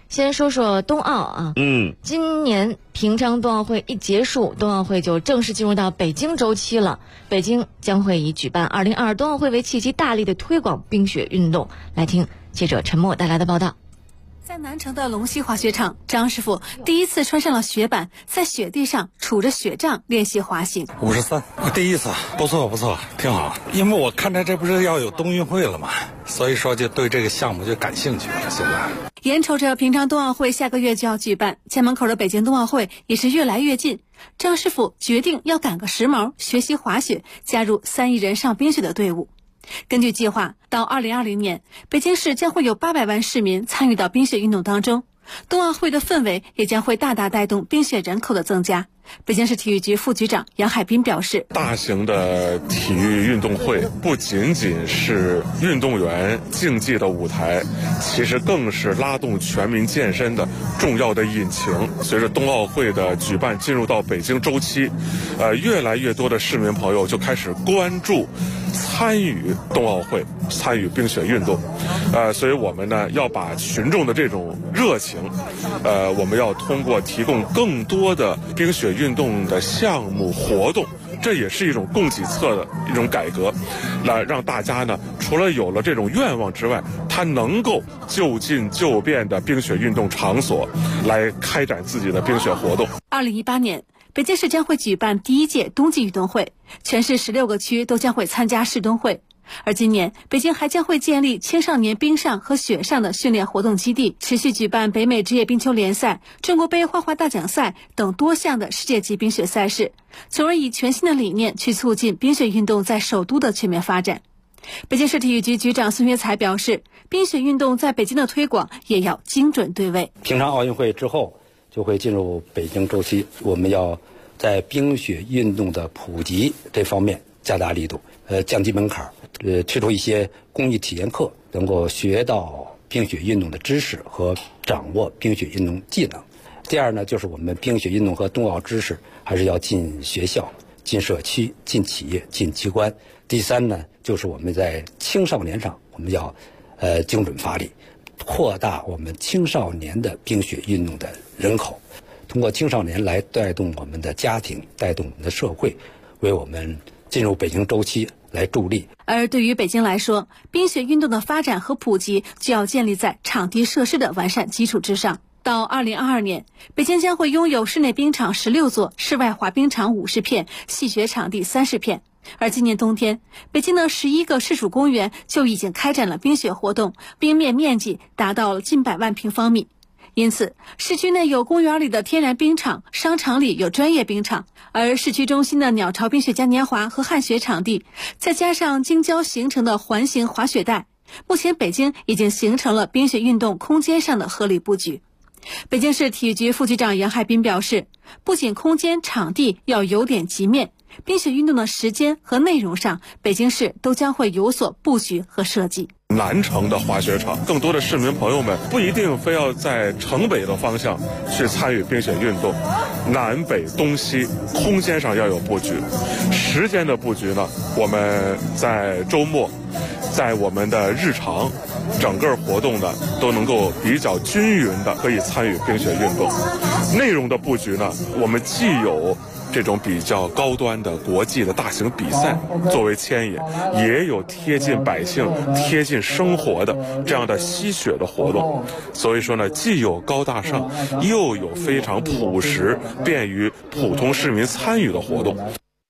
Speaker 11: 先说说冬奥啊。今年平昌冬奥会一结束，冬奥会就正式进入到北京周期了。北京将会以举办2022冬奥会为契机，大力的推广冰雪运动。来听记者陈默带来的报道。
Speaker 18: 在南城的龙溪滑雪场，张师傅第一次穿上了雪板，在雪地上杵着雪杖练习滑行。
Speaker 6: 53，第一次，不错，挺好。因为我看着这不是要有冬运会了嘛，所以说就对这个项目就感兴趣了。现在
Speaker 18: 眼瞅着平昌冬奥会下个月就要举办，家门口的北京冬奥会也是越来越近。张师傅决定要赶个时髦，学习滑雪，加入3亿人上冰雪的队伍。根据计划，到2020年，北京市将会有800万市民参与到冰雪运动当中，冬奥会的氛围也将会大大带动冰雪人口的增加。北京市体育局副局长杨海滨表示，
Speaker 15: 大型的体育运动会不仅仅是运动员竞技的舞台，其实更是拉动全民健身的重要的引擎。随着冬奥会的举办进入到北京周期，越来越多的市民朋友就开始关注参与冬奥会，参与冰雪运动。所以我们呢要把群众的这种热情，我们要通过提供更多的冰雪运动的项目活动，这也是一种供给侧的一种改革，来让大家呢除了有了这种愿望之外，他能够就近就便的冰雪运动场所来开展自己的冰雪活动。
Speaker 18: 2018年，北京市将会举办第1届冬季运动会，全市16个区都将会参加市冬会。而今年，北京还将会建立青少年冰上和雪上的训练活动基地，持续举办北美职业冰球联赛、中国杯花滑大奖赛等多项的世界级冰雪赛事，从而以全新的理念去促进冰雪运动在首都的全面发展。北京市体育局局长孙学才表示，冰雪运动在北京的推广也要精准对位。
Speaker 7: 平昌奥运会之后就会进入北京周期，我们要在冰雪运动的普及这方面加大力度，降低门槛，推出一些公益体验课，能够学到冰雪运动的知识和掌握冰雪运动技能。第二呢，就是我们冰雪运动和冬奥知识还是要进学校、进社区、进企业、进机关。第三呢，就是我们在青少年上，我们要精准发力，扩大我们青少年的冰雪运动的人口，通过青少年来带动我们的家庭，带动我们的社会，为我们进入北京周期来助力。
Speaker 18: 而对于北京来说，冰雪运动的发展和普及就要建立在场地设施的完善基础之上。到2022年，北京将会拥有室内冰场16座、室外滑冰场50片、戏雪场地30片。而今年冬天，北京的11个市属公园就已经开展了冰雪活动，冰面面积达到了近100万平方米。因此，市区内有公园里的天然冰场，商场里有专业冰场，而市区中心的鸟巢冰雪嘉年华和旱雪场地，再加上京郊形成的环形滑雪带，目前北京已经形成了冰雪运动空间上的合理布局。北京市体育局副局长杨海滨表示，不仅空间场地要有点极面，冰雪运动的时间和内容上，北京市都将会有所布局和设计。
Speaker 15: 南城的滑雪场，更多的市民朋友们不一定非要在城北的方向去参与冰雪运动，南北东西空间上要有布局。时间的布局呢，我们在周末，在我们的日常整个活动呢都能够比较均匀的可以参与冰雪运动。内容的布局呢，我们既有这种比较高端的国际的大型比赛作为牵引，也有贴近百姓、贴近生活的这样的吸雪的活动。所以说呢，既有高大上，又有非常朴实、便于普通市民参与的活动。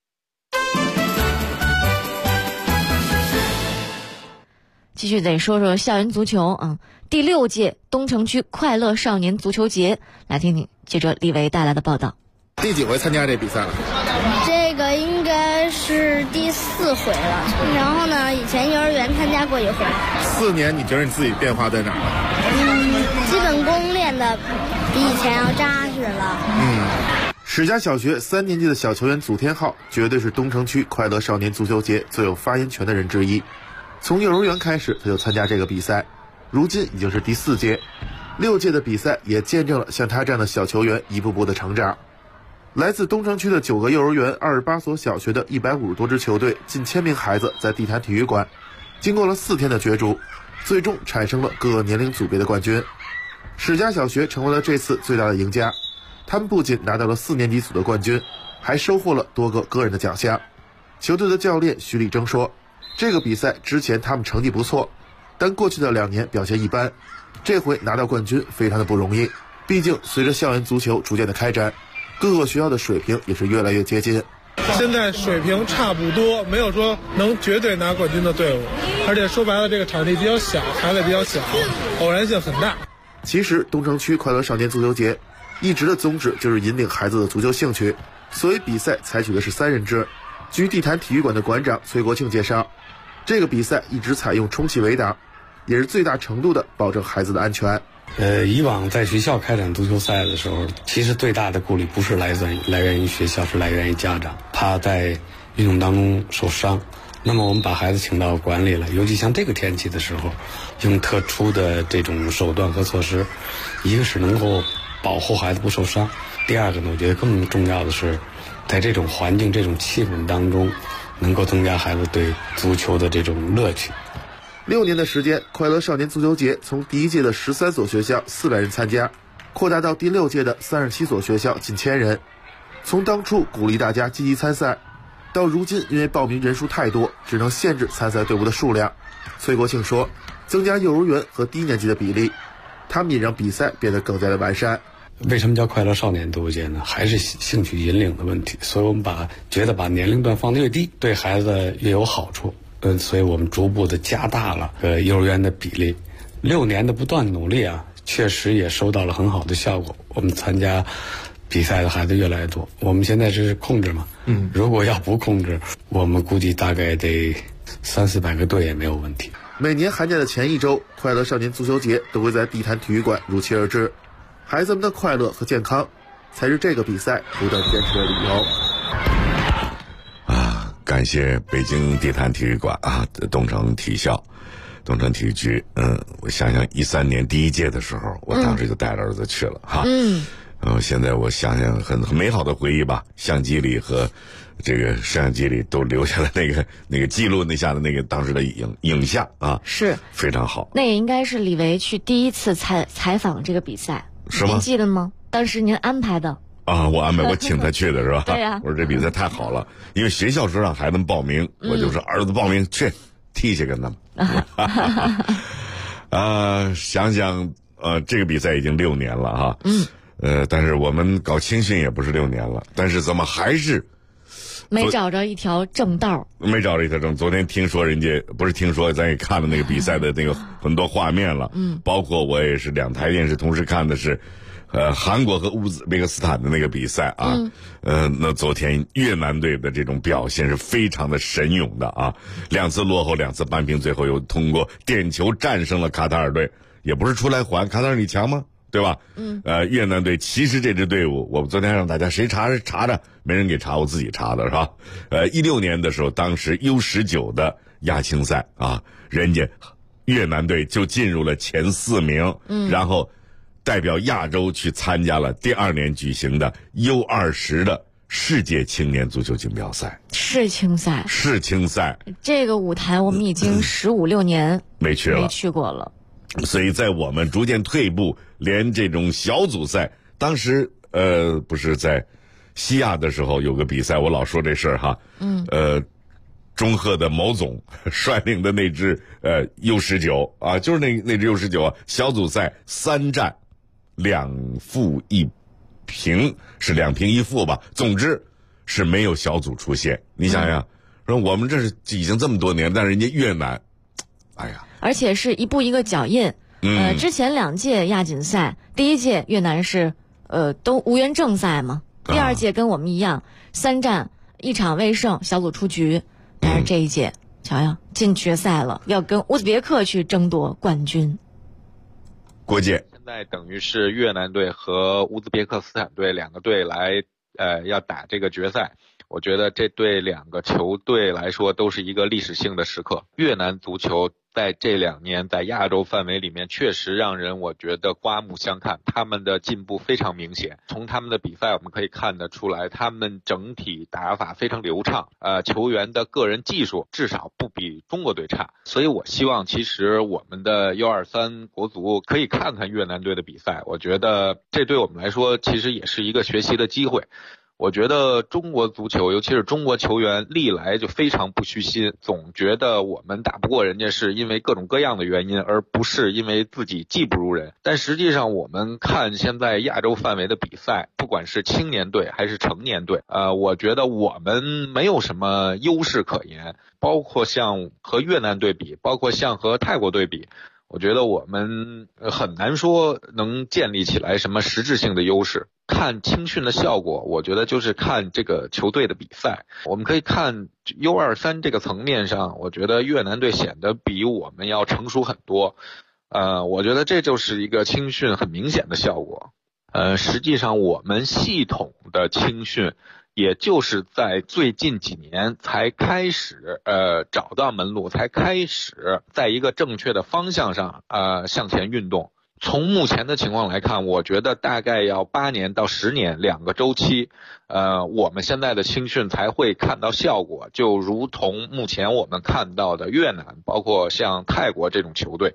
Speaker 11: 继续得说说校园足球啊，第6届东城区快乐少年足球节，来听听记者李维带来的报道。
Speaker 8: 第几回参加这比赛了？
Speaker 9: 这个应该是第4回了。然后呢，以前幼儿园参加过1回。
Speaker 8: 4年，你觉得你自己变化在哪儿？
Speaker 9: 基本功练的比以前要扎实了。
Speaker 8: 史家小学3年级的小球员祖天浩，绝对是东城区快乐少年足球节最有发言权的人之一。从幼儿园开始，他就参加这个比赛，如今已经是第4届。6届的比赛也见证了像他这样的小球员一步步的成长。来自东城区的9个幼儿园、28所小学的150多支球队，近1000名孩子在地坛体育馆经过了4天的角逐，最终产生了各个年龄组别的冠军。 史家小学成为了这次最大的赢家，他们不仅拿到了4年级组的冠军，还收获了多个个人的奖项。球队的教练徐立征说，这个比赛之前他们成绩不错，但过去的2年表现一般，这回拿到冠军非常的不容易。毕竟随着校园足球逐渐的开展，各个学校的水平也是越来越接近。
Speaker 10: 现在水平差不多，没有说能绝对拿冠军的队伍，而且说白了，这个场地比较小，孩子也比较小，偶然性很大。
Speaker 8: 其实东城区快乐少年足球节一直的宗旨就是引领孩子的足球兴趣，所以比赛采取的是3人制。据地坛体育馆的馆长崔国庆介绍，这个比赛一直采用充气围挡，也是最大程度的保证孩子的安全。
Speaker 13: 以往在学校开展足球赛的时候，其实最大的顾虑不是来源于学校，是来源于家长，怕在运动当中受伤。那么我们把孩子请到馆里了，尤其像这个天气的时候，用特殊的这种手段和措施，一个是能够保护孩子不受伤，第二个呢，我觉得更重要的是，在这种环境、这种气氛当中，能够增加孩子对足球的这种乐趣。
Speaker 8: 6年的时间，快乐少年足球节从第1届的13所学校400人参加，扩大到第6届的37所学校近1000人。从当初鼓励大家积极参赛，到如今因为报名人数太多，只能限制参赛队伍的数量。崔国庆说，增加幼儿园和低年级的比例，他们也让比赛变得更加的完善。
Speaker 13: 为什么叫快乐少年足球节呢？还是兴趣引领的问题。所以我们觉得把年龄段放得越低，对孩子越有好处。所以我们逐步的加大了幼儿园的比例。6年的不断努力啊，确实也收到了很好的效果。我们参加比赛的孩子越来越多。我们现在是控制嘛，如果要不控制，我们估计大概得300-400个队也没有问题。
Speaker 8: 每年寒假的前1周，快乐少年足球节都会在地坛体育馆如期而至。孩子们的快乐和健康，才是这个比赛不断坚持的理由。
Speaker 2: 感谢北京地坛体育馆东城体校、东城体育局。我想想13年第1届的时候，我当时就带着儿子去了现在我想想很美好的回忆吧，相机里和这个摄像机里都留下了那个记录那下的那个当时的影像
Speaker 11: 是
Speaker 2: 非常好。
Speaker 11: 那也应该是李维去第1次采访这个比赛，
Speaker 2: 是吗？
Speaker 11: 您记得吗？当时您安排的。
Speaker 2: 我安排，我请他去的是吧？
Speaker 11: 对呀。
Speaker 2: 我说这比赛太好了，因为学校说让孩子们报名，我就说儿子报名去踢去跟他们。想想这个比赛已经6年了但是我们搞青训也不是6年了，但是怎么还是
Speaker 11: 没找着一条正道？
Speaker 2: 没找着一条正。昨天听说不是听说，咱也看了那个比赛的那个很多画面了，包括我也是2台电视同时看的是。韩国和乌兹别克斯坦的那个比赛那昨天越南队的这种表现是非常的神勇的2次落后2次扳平，最后又通过点球战胜了卡塔尔队，也不是出来还，卡塔尔你强吗？对吧？越南队其实这支队伍，我昨天让大家谁查着，没人给查，我自己查的是吧？16年的时候，当时 U19 的亚青赛人家越南队就进入了前4名，然后代表亚洲去参加了第2年举行的 U20 的世界青年足球锦标赛。
Speaker 11: 世青赛这个舞台我们已经15-16年没去过了。
Speaker 2: 所以在我们逐渐退步，连这种小组赛，当时不是在西亚的时候有个比赛，我老说这事儿中赫的某总率领的那支U19就是那支U19小组赛3战2负1平，是2平1负吧，总之是没有小组出现。你想想，说我们这是已经这么多年，但是人家越南，
Speaker 11: 而且是一步一个脚印。之前2届亚锦赛，第1届越南是都无缘正赛嘛，第2届跟我们一样，3战1场未胜，小组出局。但是这一届，瞧瞧进决赛了，要跟乌兹别克去争夺冠军。
Speaker 2: 郭健，
Speaker 14: 现在等于是越南队和乌兹别克斯坦队2个队来要打这个决赛。我觉得这对2个球队来说都是一个历史性的时刻。越南足球在这2年在亚洲范围里面确实让人我觉得刮目相看，他们的进步非常明显。从他们的比赛我们可以看得出来，他们整体打法非常流畅，球员的个人技术至少不比中国队差。所以我希望其实我们的U23国足可以看看越南队的比赛，我觉得这对我们来说其实也是一个学习的机会。我觉得中国足球，尤其是中国球员历来就非常不虚心，总觉得我们打不过人家是因为各种各样的原因，而不是因为自己技不如人。但实际上我们看现在亚洲范围的比赛，不管是青年队还是成年队，我觉得我们没有什么优势可言，包括像和越南队比，包括像和泰国队比，我觉得我们很难说能建立起来什么实质性的优势。看青训的效果，我觉得就是看这个球队的比赛。我们可以看 U23 这个层面上，我觉得越南队显得比我们要成熟很多。我觉得这就是一个青训很明显的效果。实际上我们系统的青训也就是在最近几年才开始找到门路，才开始在一个正确的方向上向前运动。从目前的情况来看，我觉得大概要8年到10年2个周期，我们现在的青训才会看到效果，就如同目前我们看到的越南，包括像泰国这种球队。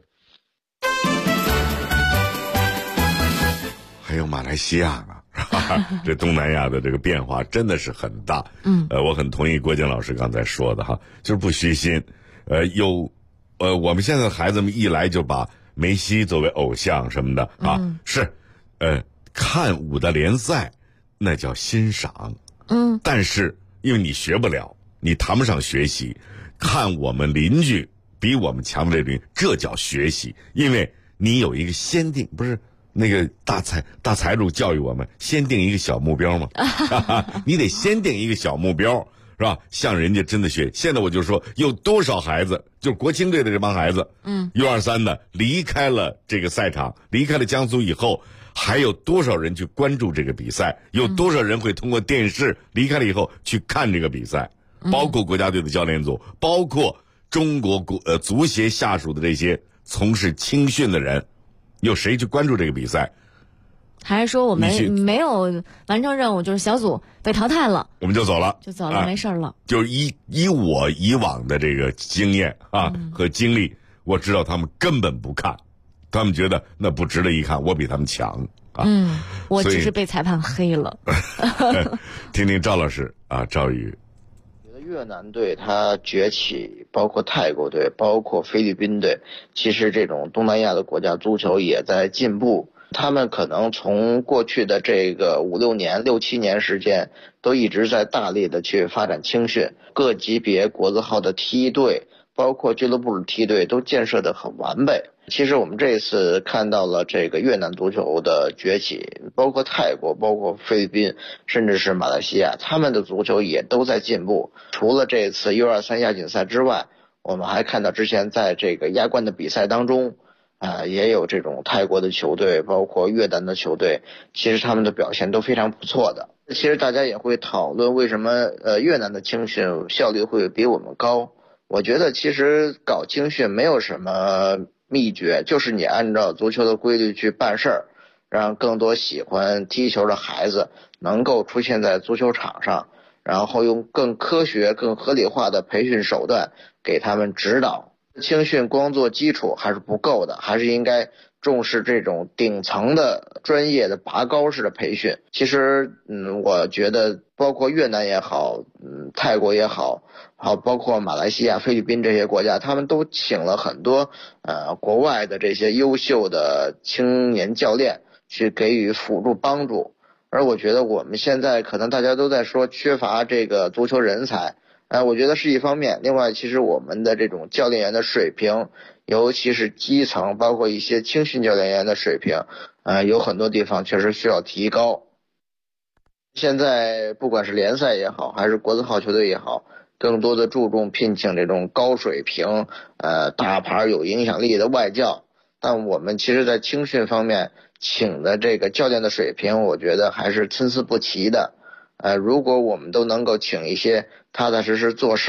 Speaker 2: 还有马来西亚呢，是吧？这东南亚的这个变化真的是很大。我很同意郭靖老师刚才说的哈，就是不虚心。我们现在的孩子们一来就把梅西作为偶像什么的啊，是，看5大联赛那叫欣赏，但是因为你学不了，你谈不上学习。看我们邻居比我们强的邻居，这叫学习，因为你有一个先定，不是那个大财主教育我们先定一个小目标吗？你得先定一个小目标。是吧？向人家真的学。现在我就说，有多少孩子，就是国青队的这帮孩子，U23的离开了这个赛场，离开了江苏以后，还有多少人去关注这个比赛？有多少人会通过电视离开了以后去看这个比赛？包括国家队的教练组，包括中国足协下属的这些从事青训的人，有谁去关注这个比赛？
Speaker 11: 还是说我们没有完成任务，就是小组被淘汰了，
Speaker 2: 我们就走了，
Speaker 11: 没事了。
Speaker 2: 就是以我以往的这个经验和经历，我知道他们根本不看，他们觉得那不值得一看，我比他们强啊。
Speaker 11: 我只是被裁判黑了。
Speaker 2: 听听赵老师赵宇。
Speaker 16: 觉得越南队它崛起，包括泰国队，包括菲律宾队，其实这种东南亚的国家足球也在进步。他们可能从过去的这个5、6年、6、7年时间，都一直在大力的去发展青训，各级别国字号的梯队，包括俱乐部的梯队都建设得很完备。其实我们这一次看到了这个越南足球的崛起，包括泰国，包括菲律宾，甚至是马来西亚，他们的足球也都在进步。除了这次 U23 亚锦赛之外，我们还看到之前在这个亚冠的比赛当中也有这种泰国的球队，包括越南的球队，其实他们的表现都非常不错的。其实大家也会讨论为什么越南的青训效率会比我们高。我觉得其实搞青训没有什么秘诀，就是你按照足球的规律去办事儿，让更多喜欢踢球的孩子能够出现在足球场上，然后用更科学、更合理化的培训手段给他们指导。青训光做基础还是不够的，还是应该重视这种顶层的专业的拔高式的培训。其实我觉得包括越南也好，泰国也好，包括马来西亚、菲律宾这些国家，他们都请了很多国外的这些优秀的青年教练去给予辅助帮助。而我觉得我们现在可能大家都在说缺乏这个足球人才，我觉得是一方面。另外，其实我们的这种教练员的水平，尤其是基层，包括一些青训教练员的水平，有很多地方确实需要提高。现在不管是联赛也好，还是国字号球队也好，更多的注重聘请这种高水平、大牌有影响力的外教。但我们其实在青训方面请的这个教练的水平，我觉得还是参差不齐的。如果我们都能够请一些踏踏实实做事儿、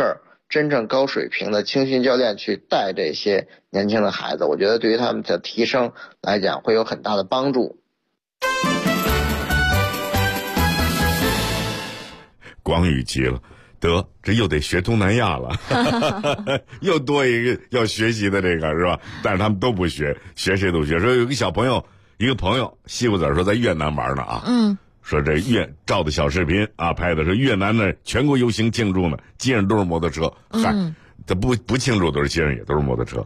Speaker 16: 真正高水平的青训教练去带这些年轻的孩子，我觉得对于他们的提升来讲会有很大的帮助。
Speaker 2: 广宇急了，得这又得学东南亚了又多一个要学习的这个是吧？但是他们都不学，学谁都学。说有一个朋友西瓜子说在越南玩呢啊，说这照的小视频啊，拍的是越南的全国游行庆祝呢，街上都是摩托车，他不庆祝都是街上也都是摩托车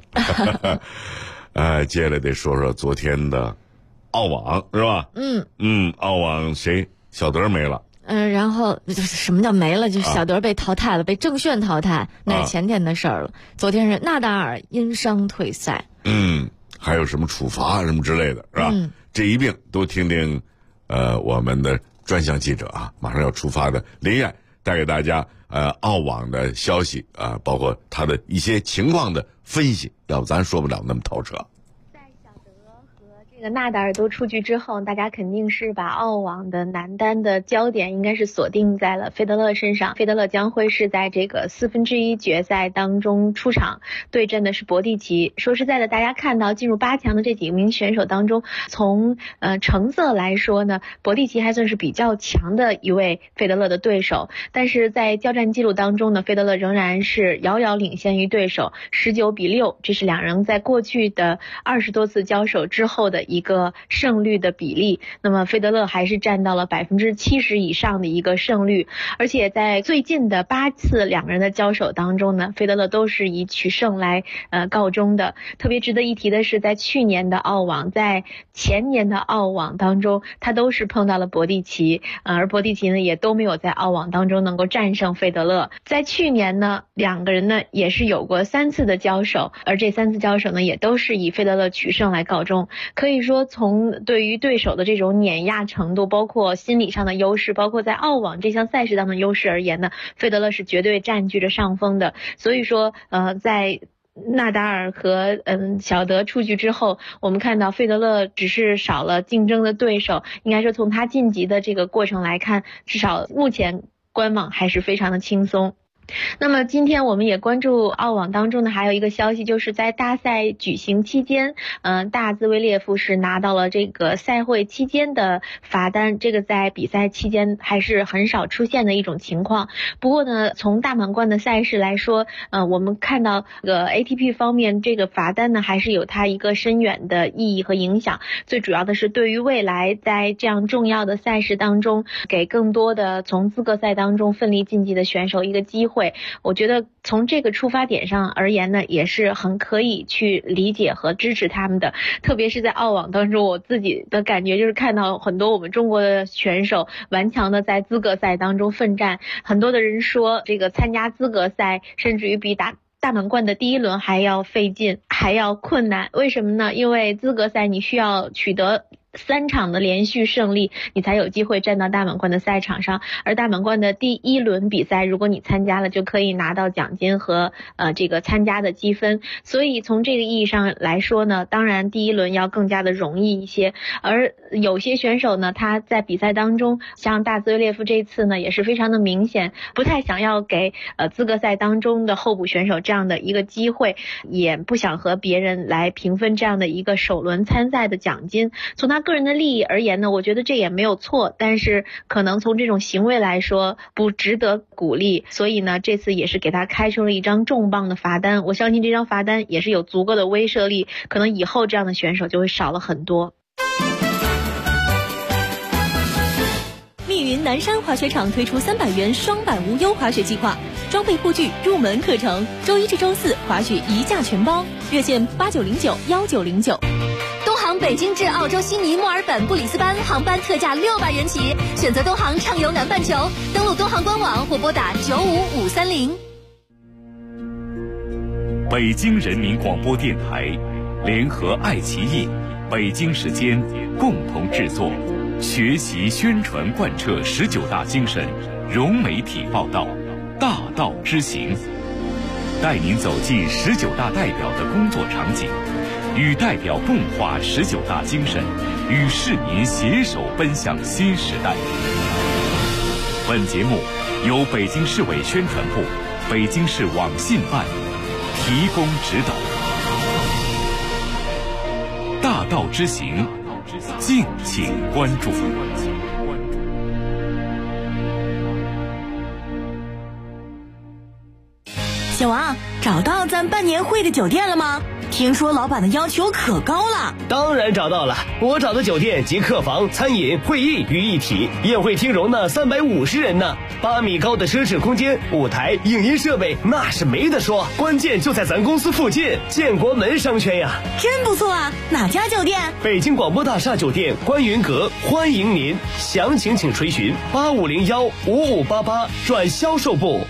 Speaker 2: 接下来得说说昨天的澳网是吧？澳网谁？小德没了。
Speaker 11: 然后什么叫没了？就小德被淘汰了，被郑炫淘汰，那是前天的事儿了。昨天是纳达尔因伤退赛。
Speaker 2: 还有什么处罚什么之类的，是吧？这一并都听听，我们的专项记者啊，马上要出发的林燕带给大家澳网的消息啊，包括他的一些情况的分析，要不咱说不了那么透彻。
Speaker 4: 这个纳达尔都出局之后，大家肯定是把澳网的男单的焦点应该是锁定在了费德勒身上。费德勒将会是在这个1/4决赛当中出场，对阵的是博蒂奇。说实在的，大家看到进入8强的这几名选手当中，从成色来说呢，博蒂奇还算是比较强的一位费德勒的对手，但是在交战记录当中呢，费德勒仍然是遥遥领先于对手19-6，这是两人在过去的20多次交手之后的一个胜率的比例。那么费德勒还是占到了70%以上的一个胜率，而且在最近的8次两个人的交手当中呢，费德勒都是以取胜来告终的。特别值得一提的是，在去年的澳网，在前年的澳网当中，他都是碰到了博蒂奇，而博蒂奇呢也都没有在澳网当中能够战胜费德勒。在去年呢，两个人呢也是有过3次的交手，而这3次交手呢也都是以费德勒取胜来告终。可以说从对于对手的这种碾压程度，包括心理上的优势，包括在澳网这项赛事当中的优势而言呢，费德勒是绝对占据着上风的。所以说在纳达尔和小德出局之后，我们看到费德勒只是少了竞争的对手，应该说从他晋级的这个过程来看，至少目前观望还是非常的轻松。那么今天我们也关注澳网当中呢，还有一个消息，就是在大赛举行期间，大兹维列夫是拿到了这个赛会期间的罚单，这个在比赛期间还是很少出现的一种情况。不过呢，从大满贯的赛事来说，我们看到ATP 方面这个罚单呢，还是有它一个深远的意义和影响。最主要的是对于未来在这样重要的赛事当中，给更多的从资格赛当中奋力晋级的选手一个机会。我觉得从这个出发点上而言呢，也是很可以去理解和支持他们的。特别是在澳网当中，我自己的感觉就是看到很多我们中国的选手顽强的在资格赛当中奋战。很多的人说这个参加资格赛甚至于比大满贯的第一轮还要费劲，还要困难。为什么呢？因为资格赛你需要取得3场的连续胜利，你才有机会站到大满贯的赛场上。而大满贯的第1轮比赛，如果你参加了，就可以拿到奖金和这个参加的积分。所以从这个意义上来说呢，当然第1轮要更加的容易一些。而有些选手呢，他在比赛当中，像大兹维列夫这次呢，也是非常的明显，不太想要给资格赛当中的候补选手这样的一个机会，也不想和别人来平分这样的一个首轮参赛的奖金。从他个人的利益而言呢，我觉得这也没有错，但是可能从这种行为来说不值得鼓励，所以呢这次也是给他开出了一张重磅的罚单。我相信这张罚单也是有足够的威慑力，可能以后这样的选手就会少了很多。
Speaker 21: 密云南山滑雪场推出300元双板无忧滑雪计划，装备护具、入门课程，周1至周4滑雪一价全包，热线89091909。东航北京至澳洲悉尼、墨尔本、布里斯班航班特价600元起，选择东航畅游南半球，登录东航官网或拨打95530。
Speaker 12: 北京人民广播电台联合爱奇艺、北京时间共同制作，学习宣传贯彻19大精神，融媒体报道，大道之行，带您走进19大代表的工作场景，与代表共话19大精神，与市民携手奔向新时代。本节目由北京市委宣传部、 北京市网信办提供指导。大道之行，敬请关注。
Speaker 17: 小王，找到咱办年会的酒店了吗？听说老板的要求可高了。
Speaker 19: 当然找到了，我找的酒店集客房、餐饮、会议于一体，宴会厅容纳350人呢，8米高的奢侈空间，舞台、影音设备那是没得说，关键就在咱公司附近，建国门商圈呀。
Speaker 17: 真不错啊，哪家酒店？
Speaker 19: 北京广播大厦酒店观云阁，欢迎您，详情请垂询8501-5588转销售部。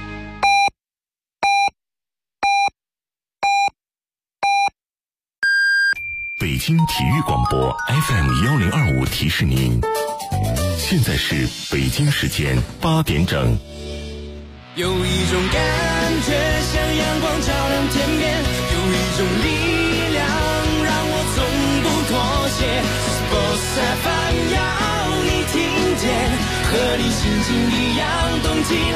Speaker 12: 北京体育广播 FM1025提示您，现在是北京时间8点整。
Speaker 24: 有一种感觉像阳光照亮天边，有一种力量让我从不妥协。Sports FM 要你听见，和你心情一样动起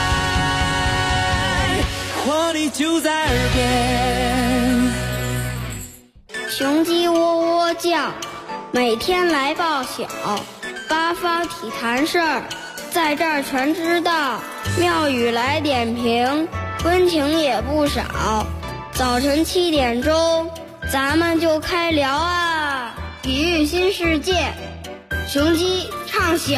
Speaker 24: 来，活力就在耳边。
Speaker 9: 雄鸡喔喔叫，每天来报晓，八方体坛事儿，在这儿全知道。妙语来点评，温情也不少。早晨7点钟，咱们就开聊啊！体育新世界，雄鸡唱晓。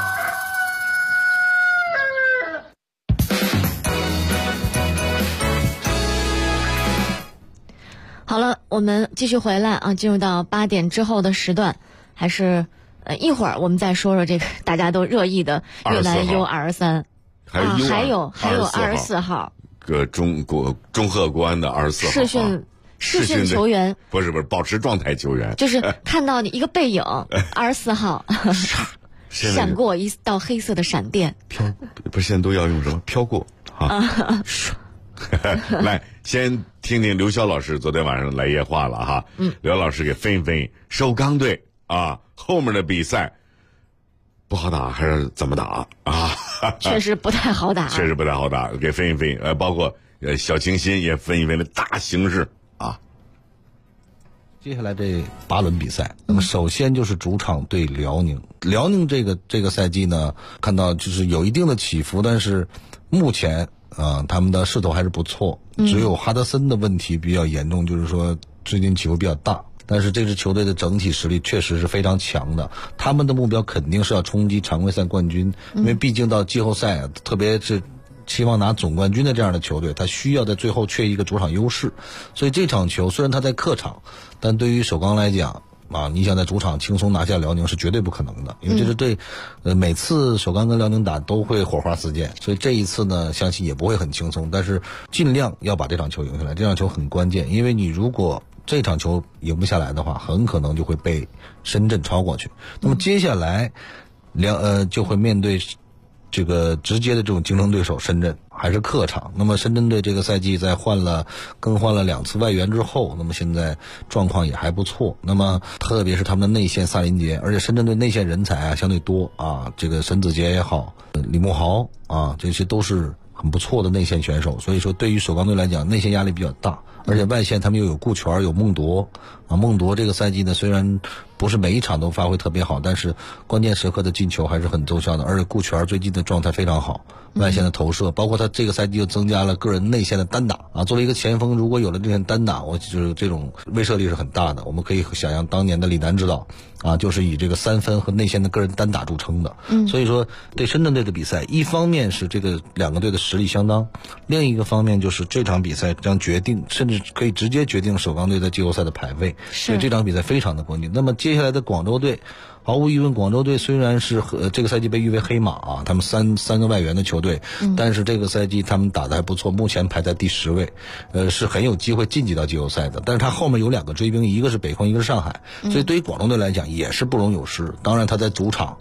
Speaker 11: 好了，我们继续回来啊，进入到8点之后的时段，还是一会儿我们再说说这个大家都热议的越南 U23，还有24号，
Speaker 2: 中赫国安的24号
Speaker 11: 试训球员，
Speaker 2: 不是保持状态球员，
Speaker 11: 就是看到你一个背影，24号闪过一道黑色的闪电，
Speaker 2: 不是现在都要用什么飘过啊？来，先听听刘潇老师昨天晚上来夜话了哈。刘老师给分析分析首钢队啊后面的比赛不好打还是怎么打啊？
Speaker 11: 确实不太好打，
Speaker 2: 确实不太好打，给分析分析。包括小清新也分析分析大形势啊。
Speaker 20: 接下来这8轮比赛，那么首先就是主场对辽宁。辽宁这个赛季呢，看到就是有一定的起伏，但是目前他们的势头还是不错，只有哈德森的问题比较严重，就是说最近起伏比较大。但是这支球队的整体实力确实是非常强的，他们的目标肯定是要冲击常规赛冠军，因为毕竟到季后赛啊，特别是期望拿总冠军的这样的球队，他需要在最后缺一个主场优势。所以这场球虽然他在客场，但对于首钢来讲你想在主场轻松拿下辽宁是绝对不可能的，因为这支队每次首钢跟辽宁打都会火花四溅，所以这一次呢相信也不会很轻松，但是尽量要把这场球赢下来。这场球很关键，因为你如果这场球赢不下来的话，很可能就会被深圳超过去。那么接下来就会面对这个直接的这种竞争对手深圳，还是客场。那么深圳队这个赛季在更换了2次外援之后，那么现在状况也还不错。那么特别是他们的内线萨林杰，而且深圳队内线人才相对多这个沈子杰也好，李慕豪这些都是很不错的内线选手。所以说对于首钢队来讲，内线压力比较大，而且外线他们又有顾全有孟铎孟铎这个赛季呢虽然不是每一场都发挥特别好，但是关键时刻的进球还是很奏效的。而且顾全最近的状态非常好，外线的投射，包括他这个赛季又增加了个人内线的单打作为一个前锋，如果有了这些单打，我就是这种威慑力是很大的。我们可以想象当年的李楠指导就是以这个3分和内线的个人单打著称的。所以说对深圳队的比赛，一方面是这个两个队的实力相当，另一个方面就是这场比赛将决定，甚至可以直接决定首钢队在季后赛的排位，所以这场比赛非常的关键。那么接下来的广州队，毫无疑问广州队虽然是这个赛季被誉为黑马他们三个外援的球队，但是这个赛季他们打得还不错，目前排在第10位，是很有机会晋级到季后赛的。但是他后面有2个追兵，一个是北控，一个是上海，所以对于广州队来讲也是不容有失。当然他在主场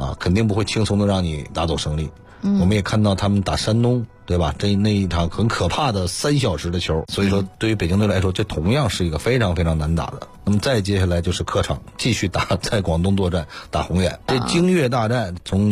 Speaker 20: 啊，肯定不会轻松的让你拿走胜利。我们也看到他们打山东，对吧？那一场很可怕的3小时的球，所以说对于北京队来说，这同样是一个非常非常难打的。那么再接下来就是客场继续在广东作战打宏远。这京粤大战从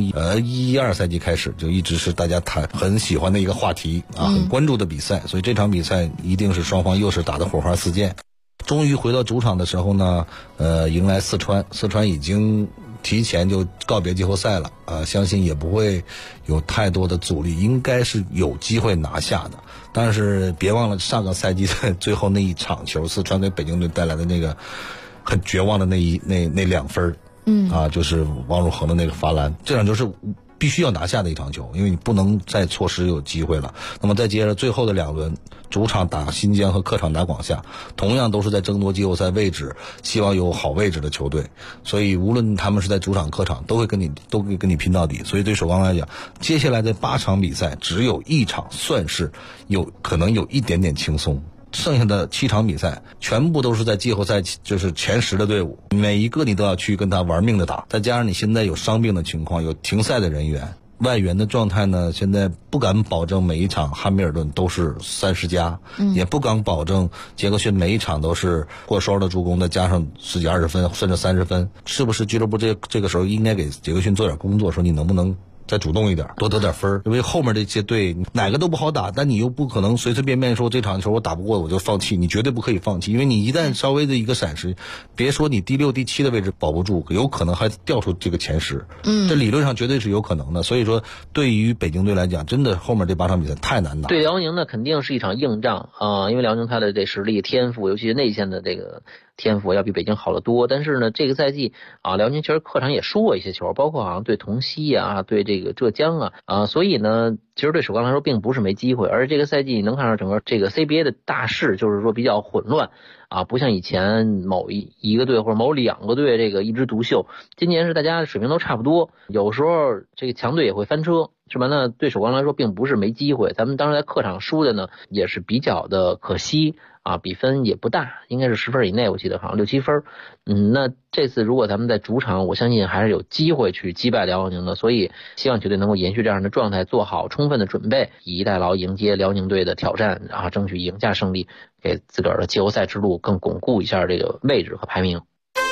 Speaker 20: 12赛季开始就一直是大家很喜欢的一个话题啊，很关注的比赛，所以这场比赛一定是双方又是打得火花四溅。终于回到主场的时候呢，迎来四川已经提前就告别季后赛了相信也不会有太多的阻力，应该是有机会拿下的。但是别忘了上个赛季的最后那一场球，四川给北京队带来的那个很绝望的那2分就是王汝恒的那个罚篮，这场球是必须要拿下的一场球，因为你不能再错失有机会了。那么再接着最后的2轮，主场打新疆和客场打广厦，同样都是在争夺季后赛位置，希望有好位置的球队，所以无论他们是在主场客场都会跟你拼到底。所以对首钢来讲，接下来的8场比赛只有1场算是可能有一点点轻松，剩下的7场比赛全部都是在季后赛就是前10的队伍，每一个你都要去跟他玩命的打，再加上你现在有伤病的情况，有停赛的人员，外援的状态呢，现在不敢保证每一场汉密尔顿都是30加，也不敢保证杰克逊每一场都是过双的助攻，再加上10几20分甚至30分，是不是俱乐部这个时候应该给杰克逊做点工作，说你能不能再主动一点，多得点分，因为后面这些队哪个都不好打，但你又不可能随随便便说这场球我打不过我就放弃，你绝对不可以放弃，因为你一旦稍微的一个闪失，别说你第6、第7的位置保不住，有可能还掉出这个前10，这理论上绝对是有可能的。所以说对于北京队来讲，真的后面这8场比赛太难打。
Speaker 1: 对辽宁呢，肯定是一场硬仗因为辽宁他的这实力天赋，尤其是内线的这个天赋要比北京好得多。但是呢，这个赛季辽宁其实客场也输过一些球，包括好像对同曦对这个浙江所以呢，其实对首钢来说并不是没机会。而这个赛季能看到整个这个 CBA 的大势就是说比较混乱不像以前某一个队或者某2个队这个一枝独秀，今年是大家水平都差不多，有时候这个强队也会翻车，是吧？那对首钢来说并不是没机会，咱们当时在客场输的呢也是比较的可惜比分也不大，应该是10分以内，我记得好像6、7分。那这次如果咱们在主场，我相信还是有机会去击败辽宁的，所以希望球队能够延续这样的状态，做好充分的准备，以逸待劳迎接辽宁队的挑战争取赢下胜利，给自个儿的季后赛之路更巩固一下这个位置和排名。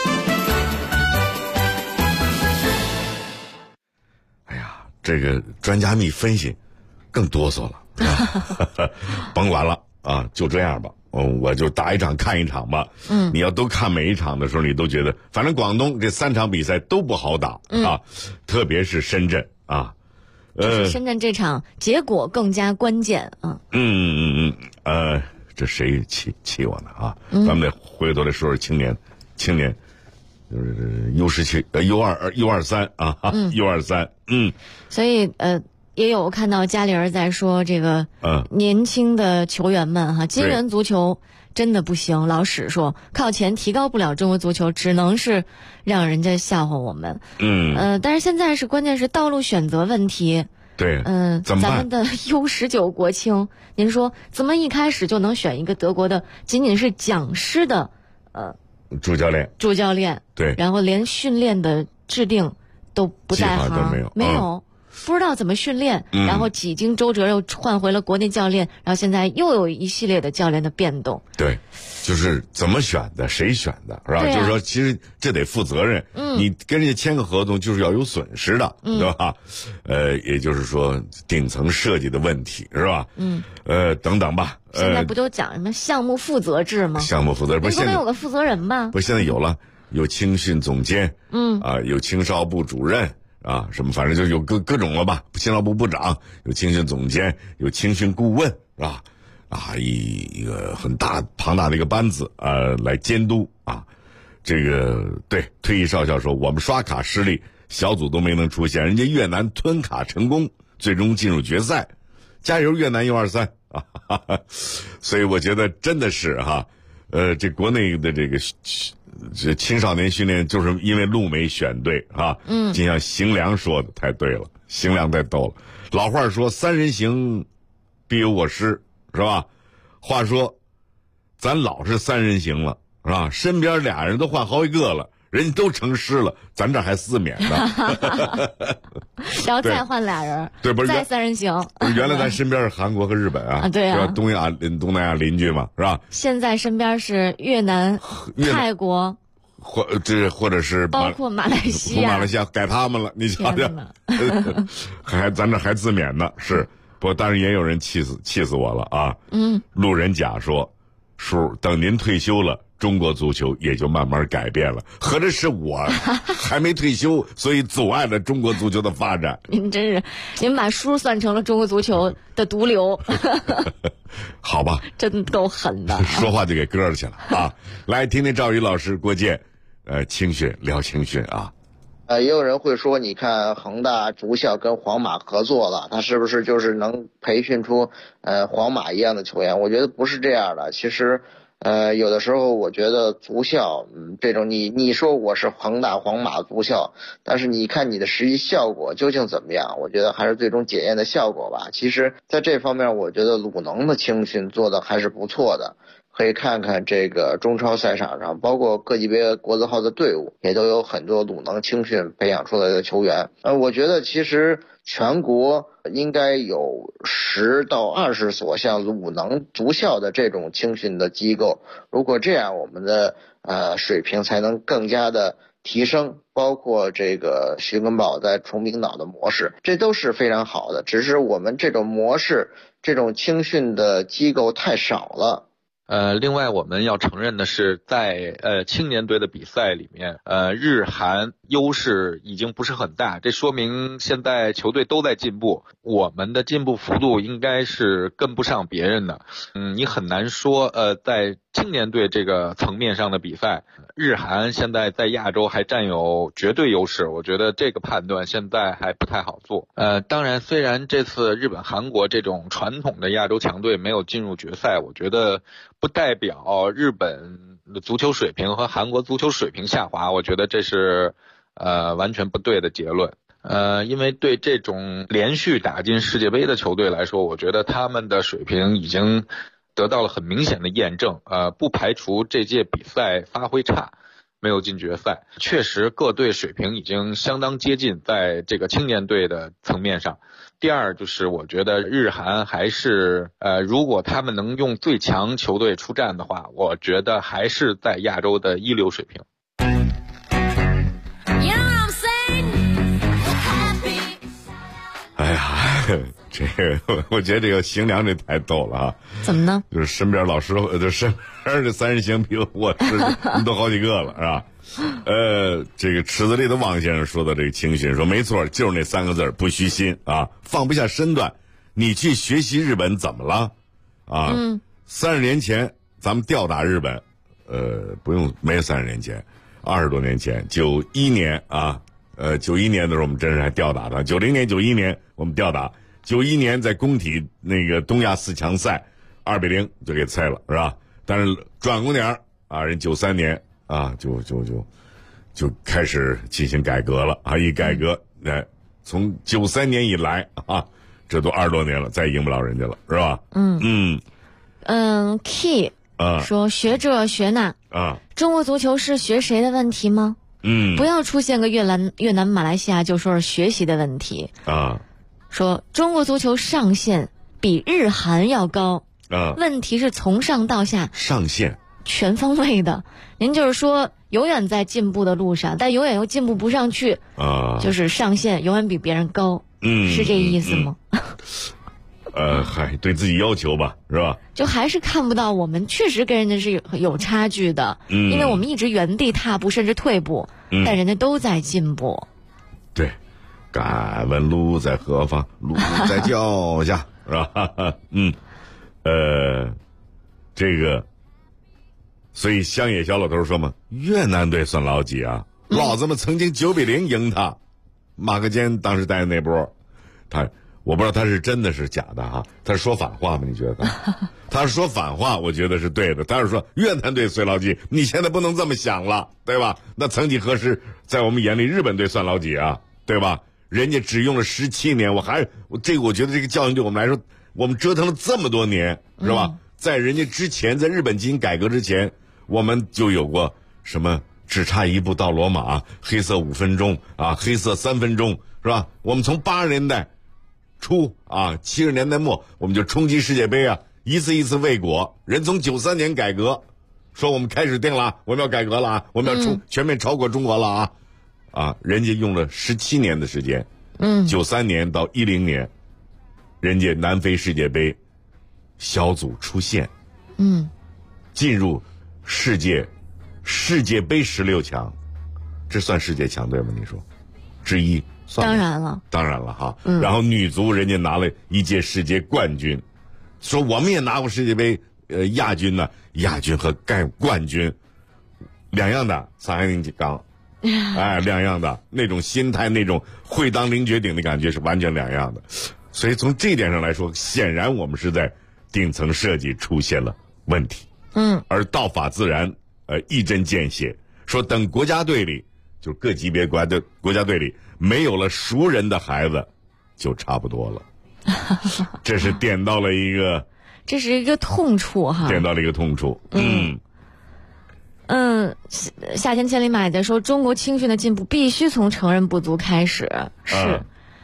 Speaker 2: 哎呀，这个专家密分析更哆嗦了甭管了就这样吧，我就打一场看一场吧。你要都看每一场的时候，你都觉得反正广东这3场比赛都不好打特别是深圳
Speaker 11: 就是深圳这场结果更加关键
Speaker 2: 这谁气我呢咱们得回头来说说青年就是U17 U23 U23
Speaker 11: 所以也有看到家里人在说这个年轻的球员们金元足球真的不行，老史说靠钱提高不了中国足球，只能是让人家笑话我们但是现在是关键是道路选择问题。
Speaker 2: 对
Speaker 11: 咱们的 U19 国青，您说怎么一开始就能选一个德国的仅仅是讲师的
Speaker 2: 主教练对，
Speaker 11: 然后连训练的制定都不在行，
Speaker 2: 没有
Speaker 11: 不知道怎么训练，然后几经周折又换回了国内教练，然后现在又有一系列的教练的变动。
Speaker 2: 对，就是怎么选的，谁选的，是吧？就是说，其实这得负责任。你跟人家签个合同，就是要有损失的，对吧？也就是说，顶层设计的问题，是吧？等等吧。
Speaker 11: 现在不就讲什么项目负责制吗？
Speaker 2: 项目负责制不是现在
Speaker 11: 有个负责人吗？
Speaker 2: 不是现在有了，有青训总监，有青少部主任。什么反正就有各种了吧，青少部部长，有青训总监，有青训顾问，是吧？一个很庞大的一个班子来监督这个对退役少校说，我们刷卡失利，小组都没能出现，人家越南吞卡成功，最终进入决赛，加油越南U23所以我觉得真的是这国内的这青少年训练就是因为路没选对就像邢良说的太对了，邢良太逗了。老话说3人行必有我师，是吧？话说咱老是3人行了，是吧？身边俩人都换好几个了， 人家都成师了，咱这还4免呢。
Speaker 11: 然后再换俩人，
Speaker 2: 对，不是
Speaker 11: 再3人行。
Speaker 2: 原来咱身边是韩国和日本啊，
Speaker 11: 对啊，
Speaker 2: 东南亚邻居嘛，是吧？
Speaker 11: 现在身边是越南、泰国，
Speaker 2: 或者是
Speaker 11: 包括马来西亚，
Speaker 2: 改他们了，你瞧瞧，咱这还自勉呢，是。不过当然也有人气死我了啊！路人甲说：“叔，等您退休了，中国足球也就慢慢改变了。合着是我还没退休，所以阻碍了中国足球的发展。”
Speaker 11: 您真是，您把叔算成了中国足球的毒瘤。
Speaker 2: 好吧，
Speaker 11: 真够狠的，
Speaker 2: 说话就给搁去了啊！来听听赵宇老师、郭健，青训聊青训啊。
Speaker 16: 也有人会说，你看恒大足校跟皇马合作了，他是不是就是能培训出皇马一样的球员？我觉得不是这样的。其实有的时候我觉得足校这种你说我是恒大皇马足校，但是你看你的实际效果究竟怎么样？我觉得还是最终检验的效果吧。其实在这方面我觉得鲁能的青训做的还是不错的。可以看看这个中超赛场上，包括各级别国字号的队伍，也都有很多鲁能青训培养出来的球员。我觉得其实全国应该有10到20所像鲁能足校的这种青训的机构。如果这样，我们的水平才能更加的提升。包括这个徐根宝在崇明岛的模式，这都是非常好的。只是我们这种模式，这种青训的机构太少了。
Speaker 14: 另外我们要承认的是，在青年队的比赛里面，日韩优势已经不是很大，这说明现在球队都在进步，我们的进步幅度应该是跟不上别人的。你很难说在青年队这个层面上的比赛，日韩现在在亚洲还占有绝对优势，我觉得这个判断现在还不太好做。当然虽然这次日本韩国这种传统的亚洲强队没有进入决赛，我觉得不代表日本的足球水平和韩国足球水平下滑，我觉得这是完全不对的结论。因为对这种连续打进世界杯的球队来说，我觉得他们的水平已经得到了很明显的验证。不排除这届比赛发挥差，没有进决赛。确实各队水平已经相当接近，在这个青年队的层面上。第二就是我觉得日韩还是如果他们能用最强球队出战的话，我觉得还是在亚洲的一流水平。
Speaker 2: 哎呀，这个我觉得这个邢良这太逗了啊！
Speaker 11: 怎么呢？
Speaker 2: 就是身边老师，就身边这3人行比我是都好几个了，是吧？这个池子里的王先生说的这个青训，说没错，就是那3个字，不虚心啊，放不下身段。你去学习日本怎么了？啊，30年前咱们吊打日本，没有30年前，20多年前，91年啊。91年的时候我们真是还吊打他，90年、91年我们吊打，91年在工体那个东亚4强赛2-0就给菜了，是吧？但是转过点啊，人93年啊就开始进行改革了啊，一改革，从93年以来啊，这都20多年了，再赢不了人家了，是吧
Speaker 11: ？Key 说学这学那中国足球是学谁的问题吗？不要出现个越南、马来西亚就说是学习的问题啊。说中国足球上限比日韩要高啊，问题是从上到下
Speaker 2: 上限
Speaker 11: 全方位的。您就是说永远在进步的路上，但永远又进步不上去啊，就是上限永远比别人高，是这意思吗？
Speaker 2: 对自己要求吧，是吧？
Speaker 11: 就还是看不到我们确实跟人家是有差距的，因为我们一直原地踏步甚至退步，但人家都在进步。
Speaker 2: 对，敢问路在何方？路在脚下，是吧？这个，所以乡野小老头说嘛，越南队算老几啊？老子们曾经9-0赢他，马克坚当时带的那波，我不知道他是真的是假的啊，他是说反话吗？你觉得？他是说反话，我觉得是对的。他是说越南队算老几，你现在不能这么想了，对吧？那曾几何时，在我们眼里，日本队算老几啊，对吧？人家只用了17年，我觉得这个教训对我们来说，我们折腾了这么多年，是吧？在人家之前，在日本进行改革之前，我们就有过什么只差一步到罗马，黑色5分钟啊，黑色3分钟，是吧？我们从80年代初啊，70年代末我们就冲击世界杯啊，一次一次未果。人从93年改革，说我们开始定了，我们要改革了啊，我们要全面超过中国了啊，人家用了17年的时间，93年到10年，人家南非世界杯小组出线，进入世界杯16强，这算世界强队吗？你说，之一算？当然了哈。然后女足人家拿了1届世界冠军，说我们也拿过世界杯亚军呢，亚军和冠军两样的，上海宁刚，两样的那种心态，那种会当凌绝顶的感觉是完全两样的。所以从这一点上来说，显然我们是在顶层设计出现了问题。而道法自然，一针见血，说等国家队里，就是各级别国家队里没有了熟人的孩子，就差不多了。这是点到了一个，
Speaker 11: 这是一个痛处哈，
Speaker 2: 点到了一个痛处。
Speaker 11: 夏天千里马的说，中国青训的进步必须从承认不足开始。是，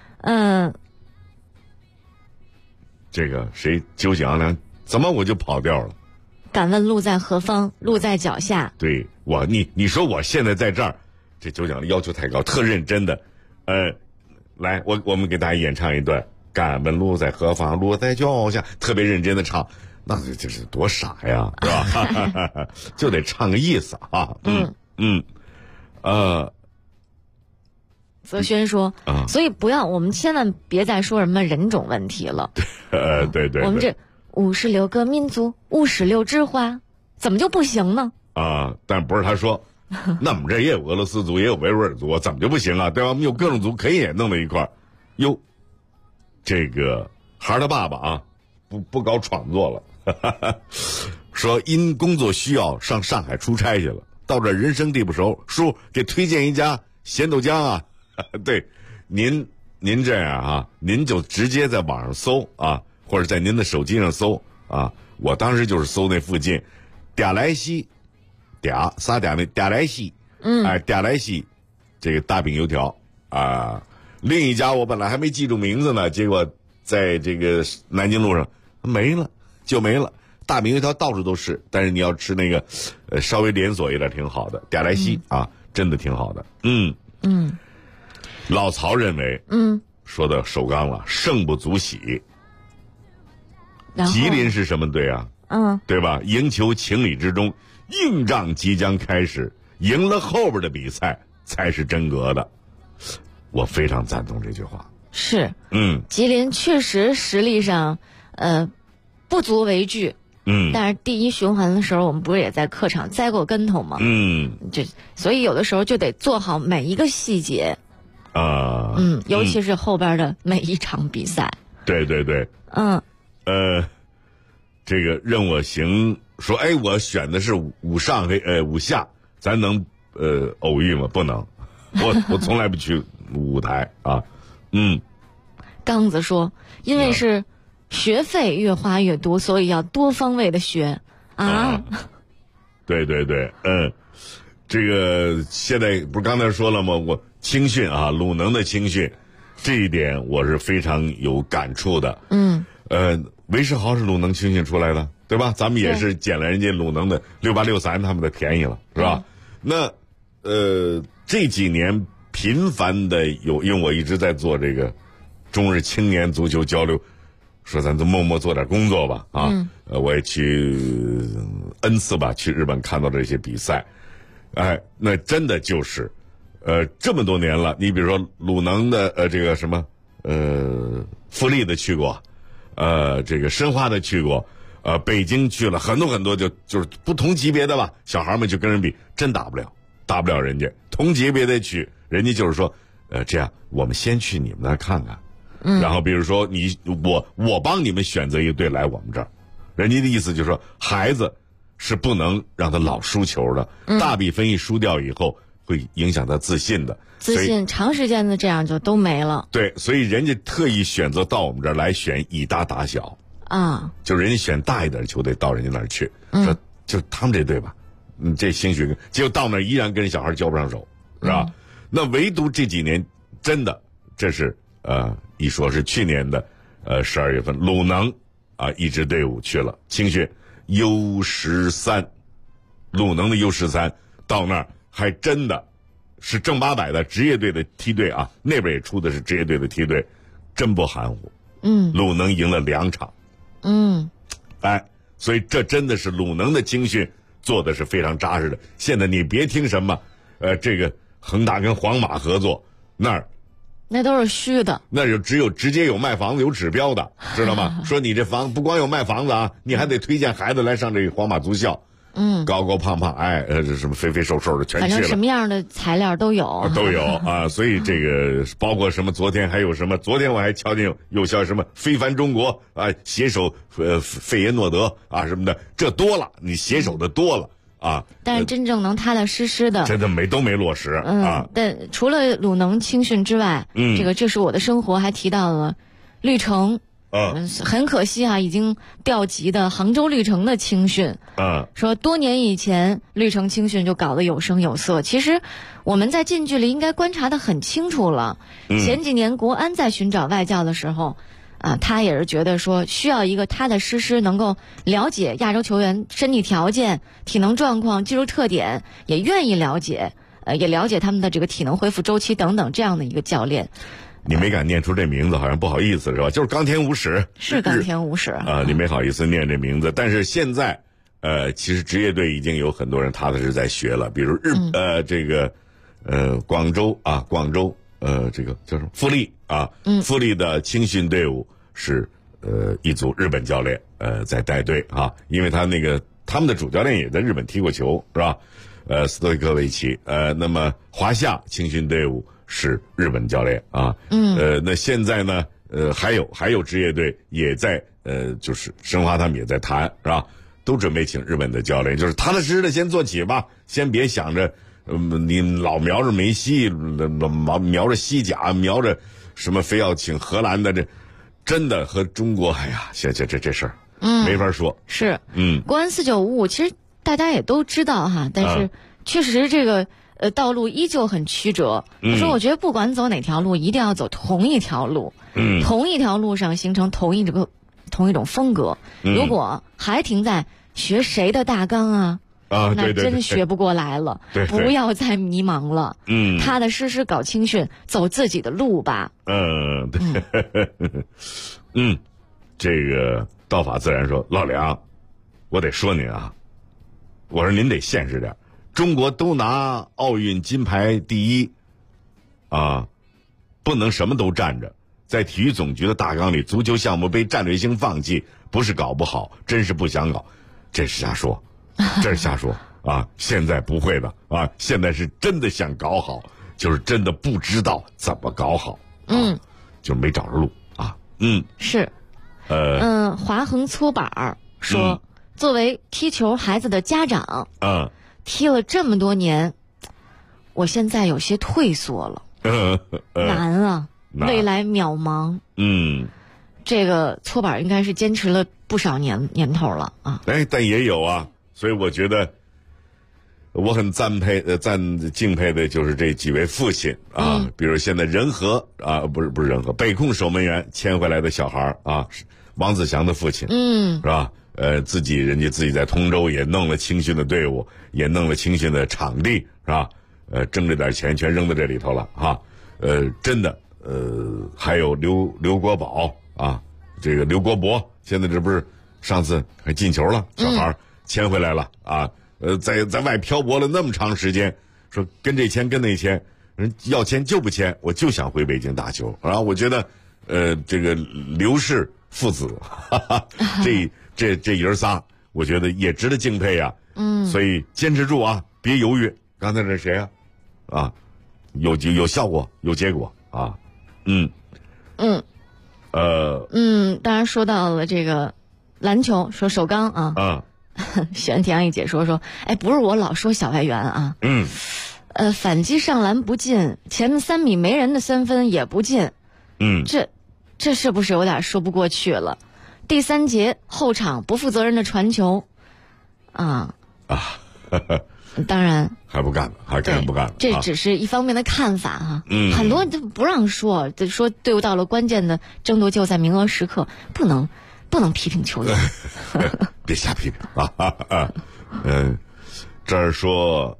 Speaker 2: 这个谁九井昂良，怎么我就跑调了？
Speaker 11: 敢问路在何方？路在脚下。
Speaker 2: 对你说我现在在这儿，这九井的要求太高，特认真的。来，我们给大家演唱一段。敢问路在何方？路在脚下，特别认真的唱，那这是多傻呀，是吧？就得唱个意思啊。
Speaker 11: 泽轩说，所以我们千万别再说什么人种问题了。
Speaker 2: 对，
Speaker 11: 我们这56个民族，56枝花，怎么就不行呢？
Speaker 2: 但不是他说，那我们这也有俄罗斯族，也有维吾尔族，怎么就不行啊？对吧？我们有各种族，可以也弄到一块儿。哟，这个孩儿他爸爸啊，不搞创作了，说因工作需要上上海出差去了，到这人生地不熟，叔给推荐一家咸豆浆啊。对，您这样啊，您就直接在网上搜啊，或者在您的手机上搜啊。我当时就是搜那附近，嗲莱西，仨嗲那嗲莱西，嗲莱西，这个大饼油条啊。另一家我本来还没记住名字呢，结果在这个南京路上没了，大饼油条到处都是，但是你要吃那个稍微连锁一点挺好的嗲莱西啊，真的挺好的。老曹认为，说的首钢了，胜不足喜。吉林是什么队啊？对吧？赢球情理之中，硬仗即将开始，赢了后边的比赛才是真格的。我非常赞同这句话。
Speaker 11: 是，吉林确实实力上，不足为惧。但是第一循环的时候，我们不是也在客场栽过跟头吗？所以有的时候就得做好每一个细节。尤其是后边的每一场比赛。
Speaker 2: 对。这个任我行说，我选的是五下，咱能偶遇吗？不能，我从来不去舞台啊。
Speaker 11: 刚子说，因为是学费越花越多，所以要多方位的学啊。
Speaker 2: 对，这个现在不是刚才说了吗？我青训啊，鲁能的青训，这一点我是非常有感触的。韦世豪是鲁能青训出来的，对吧？咱们也是捡了人家鲁能的6863他们的便宜了，是吧？那这几年频繁的因为我一直在做这个中日青年足球交流，说咱就默默做点工作吧啊。我也去 N 次吧，去日本看到这些比赛，那真的就是这么多年了，你比如说鲁能的这个什么富力的去过，这个申花的去过，北京去了很多就是不同级别的吧，小孩们就跟人比，真打不了人家。同级别的去，人家就是说，这样我们先去你们那儿看看，然后比如说我帮你们选择一个队来我们这儿，人家的意思就是说，孩子是不能让他老输球的，大比分一输掉以后会影响他自信的，
Speaker 11: 自信长时间的这样就都没了。
Speaker 2: 对，所以人家特意选择到我们这儿来选以大打小啊，就是人家选大一点的球队到人家那儿去，说就他们这队吧， 这兴许结果到那依然跟小孩交不上手，是吧？那唯独这几年真的，这是一说是去年的12月份，鲁能一支队伍去了青训 U13， 鲁能的 U13 到那儿还真的是正八百的职业队的梯队啊，那边也出的是职业队的梯队，真不含糊。鲁能赢了2场。所以这真的是鲁能的青训做的是非常扎实的。现在你别听什么这个恒大跟皇马合作，
Speaker 11: 那都是虚的，
Speaker 2: 那就只有直接有卖房子有指标的，知道吗？说你这房不光有卖房子啊，你还得推荐孩子来上这个皇马足校。高高胖胖，这什么肥肥瘦瘦的全去了，
Speaker 11: 反正什么样的材料都有，
Speaker 2: 所以这个包括什么，昨天我还瞧见有像什么非凡中国携手费耶诺德什么的，这多了，你携手的多了
Speaker 11: 但是真正能踏踏实实的，
Speaker 2: 真的都没落实
Speaker 11: 但除了鲁能青训之外，这是我的生活还提到了绿城。很可惜已经调级的杭州绿城的青训。说多年以前绿城青训就搞得有声有色，其实我们在近距离应该观察得很清楚了。前几年国安在寻找外教的时候他也是觉得说需要一个踏踏实实能够了解亚洲球员身体条件、体能状况、技术特点，也愿意了解也了解他们的这个体能恢复周期等等这样的一个教练。
Speaker 2: 你没敢念出这名字，好像不好意思是吧？就是冈田武史，
Speaker 11: 是冈田武史
Speaker 2: 你没好意思念这名字。但是现在其实职业队已经有很多人踏踏实实在学了，比如广州这个叫什么富力富力的青训队伍是一组日本教练在带队因为他们的主教练也在日本踢过球，是吧？斯托伊科维奇那么华夏青训队伍是日本教练那现在呢还有职业队也在就是申花他们也在谈，是吧？都准备请日本的教练，就是踏踏实实的先做起吧，先别想着你老瞄着梅西，瞄着西甲，瞄着什么非要请荷兰的，这真的和中国这事儿没法说。
Speaker 11: 是国安4955其实大家也都知道但是确实这个道路依旧很曲折。他说我觉得不管走哪条路一定要走同一条路，同一条路上形成同一种风格。如果还停在学谁的大纲那真学不过来了。不要再迷茫了，踏踏实实搞青训，走自己的路吧。
Speaker 2: 这个道法自然说，老梁，我得说您我说您得现实点，中国都拿奥运金牌第一不能什么都占着。在体育总局的大纲里，足球项目被战略性放弃，不是搞不好，真是不想搞，这是瞎说，现在不会的现在是真的想搞好，就是真的不知道怎么搞好就没找着路
Speaker 11: 是华恒搓板说作为踢球孩子的家长踢了这么多年，我现在有些退缩了难未来渺茫。这个搓板应该是坚持了不少年头了
Speaker 2: 但也有所以我觉得我很敬佩的就是这几位父亲比如现在仁和不是仁和北控守门员签回来的小孩王子祥的父亲是吧？人家自己在通州也弄了青训的队伍，也弄了青训的场地，是吧？挣这点钱全扔在这里头了真的还有刘国宝这个刘国博现在这不是上次还进球了，小孩签回来了在外漂泊了那么长时间，说跟这签跟那签，人要签就不签，我就想回北京打球。然后我觉得这个刘氏父子这爷仨我觉得也值得敬佩所以坚持住别犹豫。刚才这谁有效果有结果
Speaker 11: 当然说到了这个篮球，说首钢许安田一解说不是我老说小外援反击上篮不进，前面3米没人的3分也不进这是不是有点说不过去了？第3节后场不负责任的传球当然
Speaker 2: 还不干了，还干不干了？
Speaker 11: 这只是一方面的看法哈。很多人都不让说队伍到了关键的争夺季后赛名额时刻，不能批评球员。
Speaker 2: 别瞎批评啊！这儿说，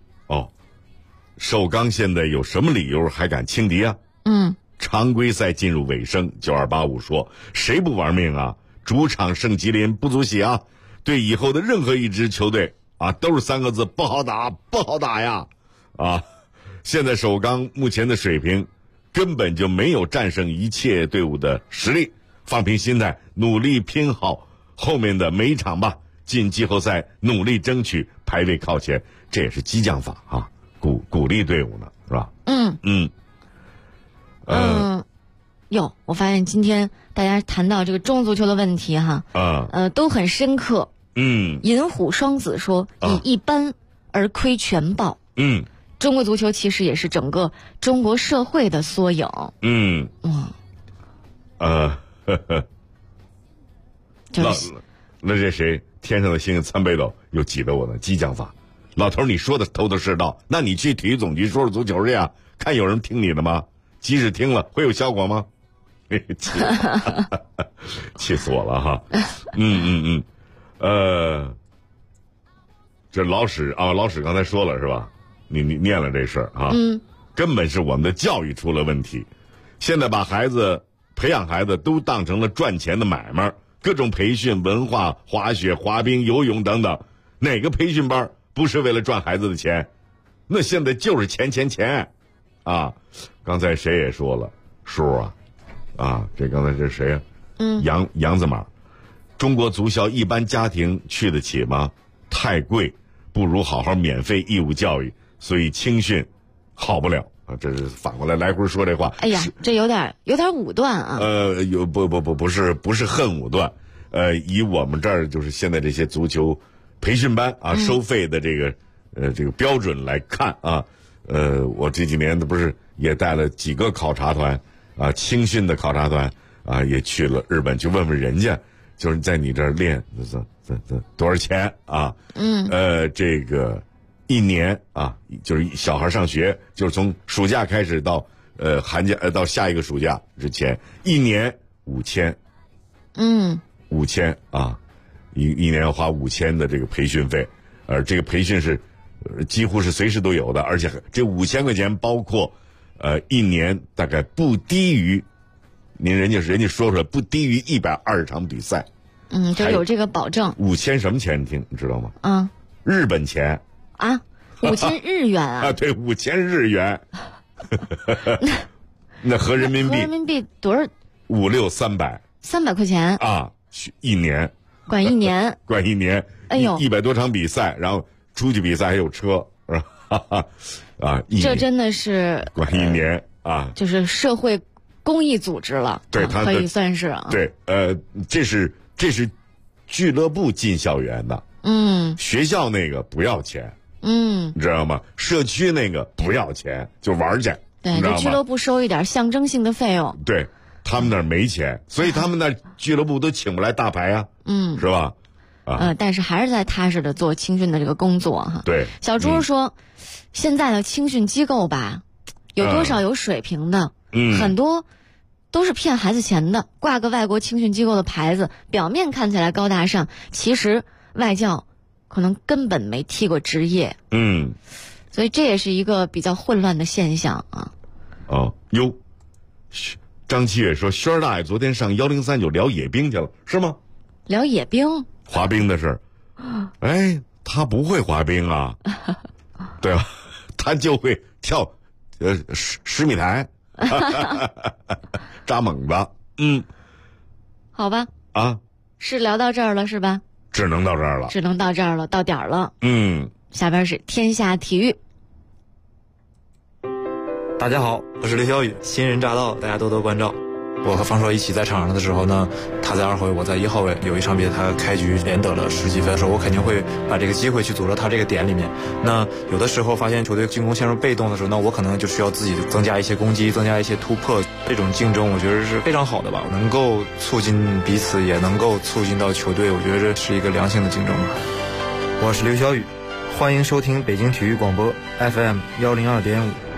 Speaker 2: 首钢现在有什么理由还敢轻敌啊？常规赛进入尾声，9285说，谁不玩命啊？主场胜吉林不足喜啊！对以后的任何一支球队啊，都是3个字：不好打，不好打呀！啊，现在首钢目前的水平，根本就没有战胜一切队伍的实力。放平心态，努力拼好后面的每一场吧。进季后赛，努力争取排位靠前，这也是激将法啊，鼓励队伍呢，是吧？
Speaker 11: 我发现今天大家谈到这个中足球的问题哈，都很深刻。银虎双子说，以一般而窥全豹。中国足球其实也是整个中国社会的缩影。
Speaker 2: 那这谁天上的星星参北斗又挤得我呢？激将法，老头你说的头头是道，那你去体育总局说说足球去呀，看有人听你的吗？即使听了会有效果吗？气死我了哈！这老史刚才说了是吧？你念了这事儿啊？根本是我们的教育出了问题。现在把培养孩子都当成了赚钱的买卖，各种培训、文化、滑雪、滑冰、游泳等等，哪个培训班不是为了赚孩子的钱？那现在就是钱啊！刚才谁也说了，叔啊，这刚才这是谁啊？杨子马，中国足校一般家庭去得起吗？太贵，不如好好免费义务教育，所以青训好不了啊！这是反过来回说这话。
Speaker 11: 哎呀，这有点武断啊。
Speaker 2: 不是恨武断，以我们这儿就是现在这些足球培训班啊，收费的这个标准来看啊，我这几年不是也带了几个考察团啊，青训的考察团啊，也去了日本去问问人家，就是在你这儿练多少钱啊？这个一年啊，就是小孩上学，就是从暑假开始到寒假到下一个暑假之前，一年5000。5000啊，一年要花5000的这个培训费，而这个培训是几乎是随时都有的，而且这5000块钱包括一年大概不低于人家说出来不低于120场比赛。
Speaker 11: 就有这个保证。
Speaker 2: 5000什么钱？你知道吗？日本钱
Speaker 11: 啊，5000日元啊？
Speaker 2: 对，5000日元。那合人民币
Speaker 11: 多少
Speaker 2: ？5、6、300。300
Speaker 11: 块钱
Speaker 2: 啊，一年。
Speaker 11: 管一年。
Speaker 2: 管一年。
Speaker 11: 哎呦
Speaker 2: ，100多场比赛，然后出去比赛还有车，啊，
Speaker 11: 这真的是
Speaker 2: 管一年啊，
Speaker 11: 就是社会公益组织了。
Speaker 2: 对，
Speaker 11: 可以算是啊。
Speaker 2: 对，这是俱乐部进校园的。学校那个不要钱。你知道吗？社区那个不要钱，就玩去。
Speaker 11: 对，这俱乐部收一点象征性的费用。
Speaker 2: 对，他们那儿没钱，所以他们那俱乐部都请不来大牌啊。是吧？
Speaker 11: 但是还是在踏实的做青训的这个工作哈。
Speaker 2: 对，
Speaker 11: 小朱说，现在的青训机构吧，有多少有水平的？很多都是骗孩子钱的，挂个外国青训机构的牌子，表面看起来高大上，其实外教可能根本没踢过职业。所以这也是一个比较混乱的现象啊。
Speaker 2: 张七月说，轩儿大爷昨天上103就聊野兵去了，是吗？
Speaker 11: 聊野兵？
Speaker 2: 滑冰的事。哎，他不会滑冰啊，对吧？他就会跳10米台，扎猛子。
Speaker 11: 好吧。
Speaker 2: 啊，
Speaker 11: 是聊到这儿了是吧？
Speaker 2: 只能到这儿了，
Speaker 11: 到点儿了。下边是天下体育。
Speaker 3: 大家好，我是刘晓宇，新人乍到，大家多多关照。我和方硕一起在场上的时候呢，他在2号位，我在1号位。有一场比赛，他开局连得了10几分的时候，我肯定会把这个机会去组织他这个点里面。那有的时候发现球队进攻陷入被动的时候，那我可能就需要自己增加一些攻击，增加一些突破。这种竞争，我觉得是非常好的吧，能够促进彼此，也能够促进到球队。我觉得这是一个良性的竞争吧。我是刘晓宇， 欢迎收听北京体育广播 FM 102.5。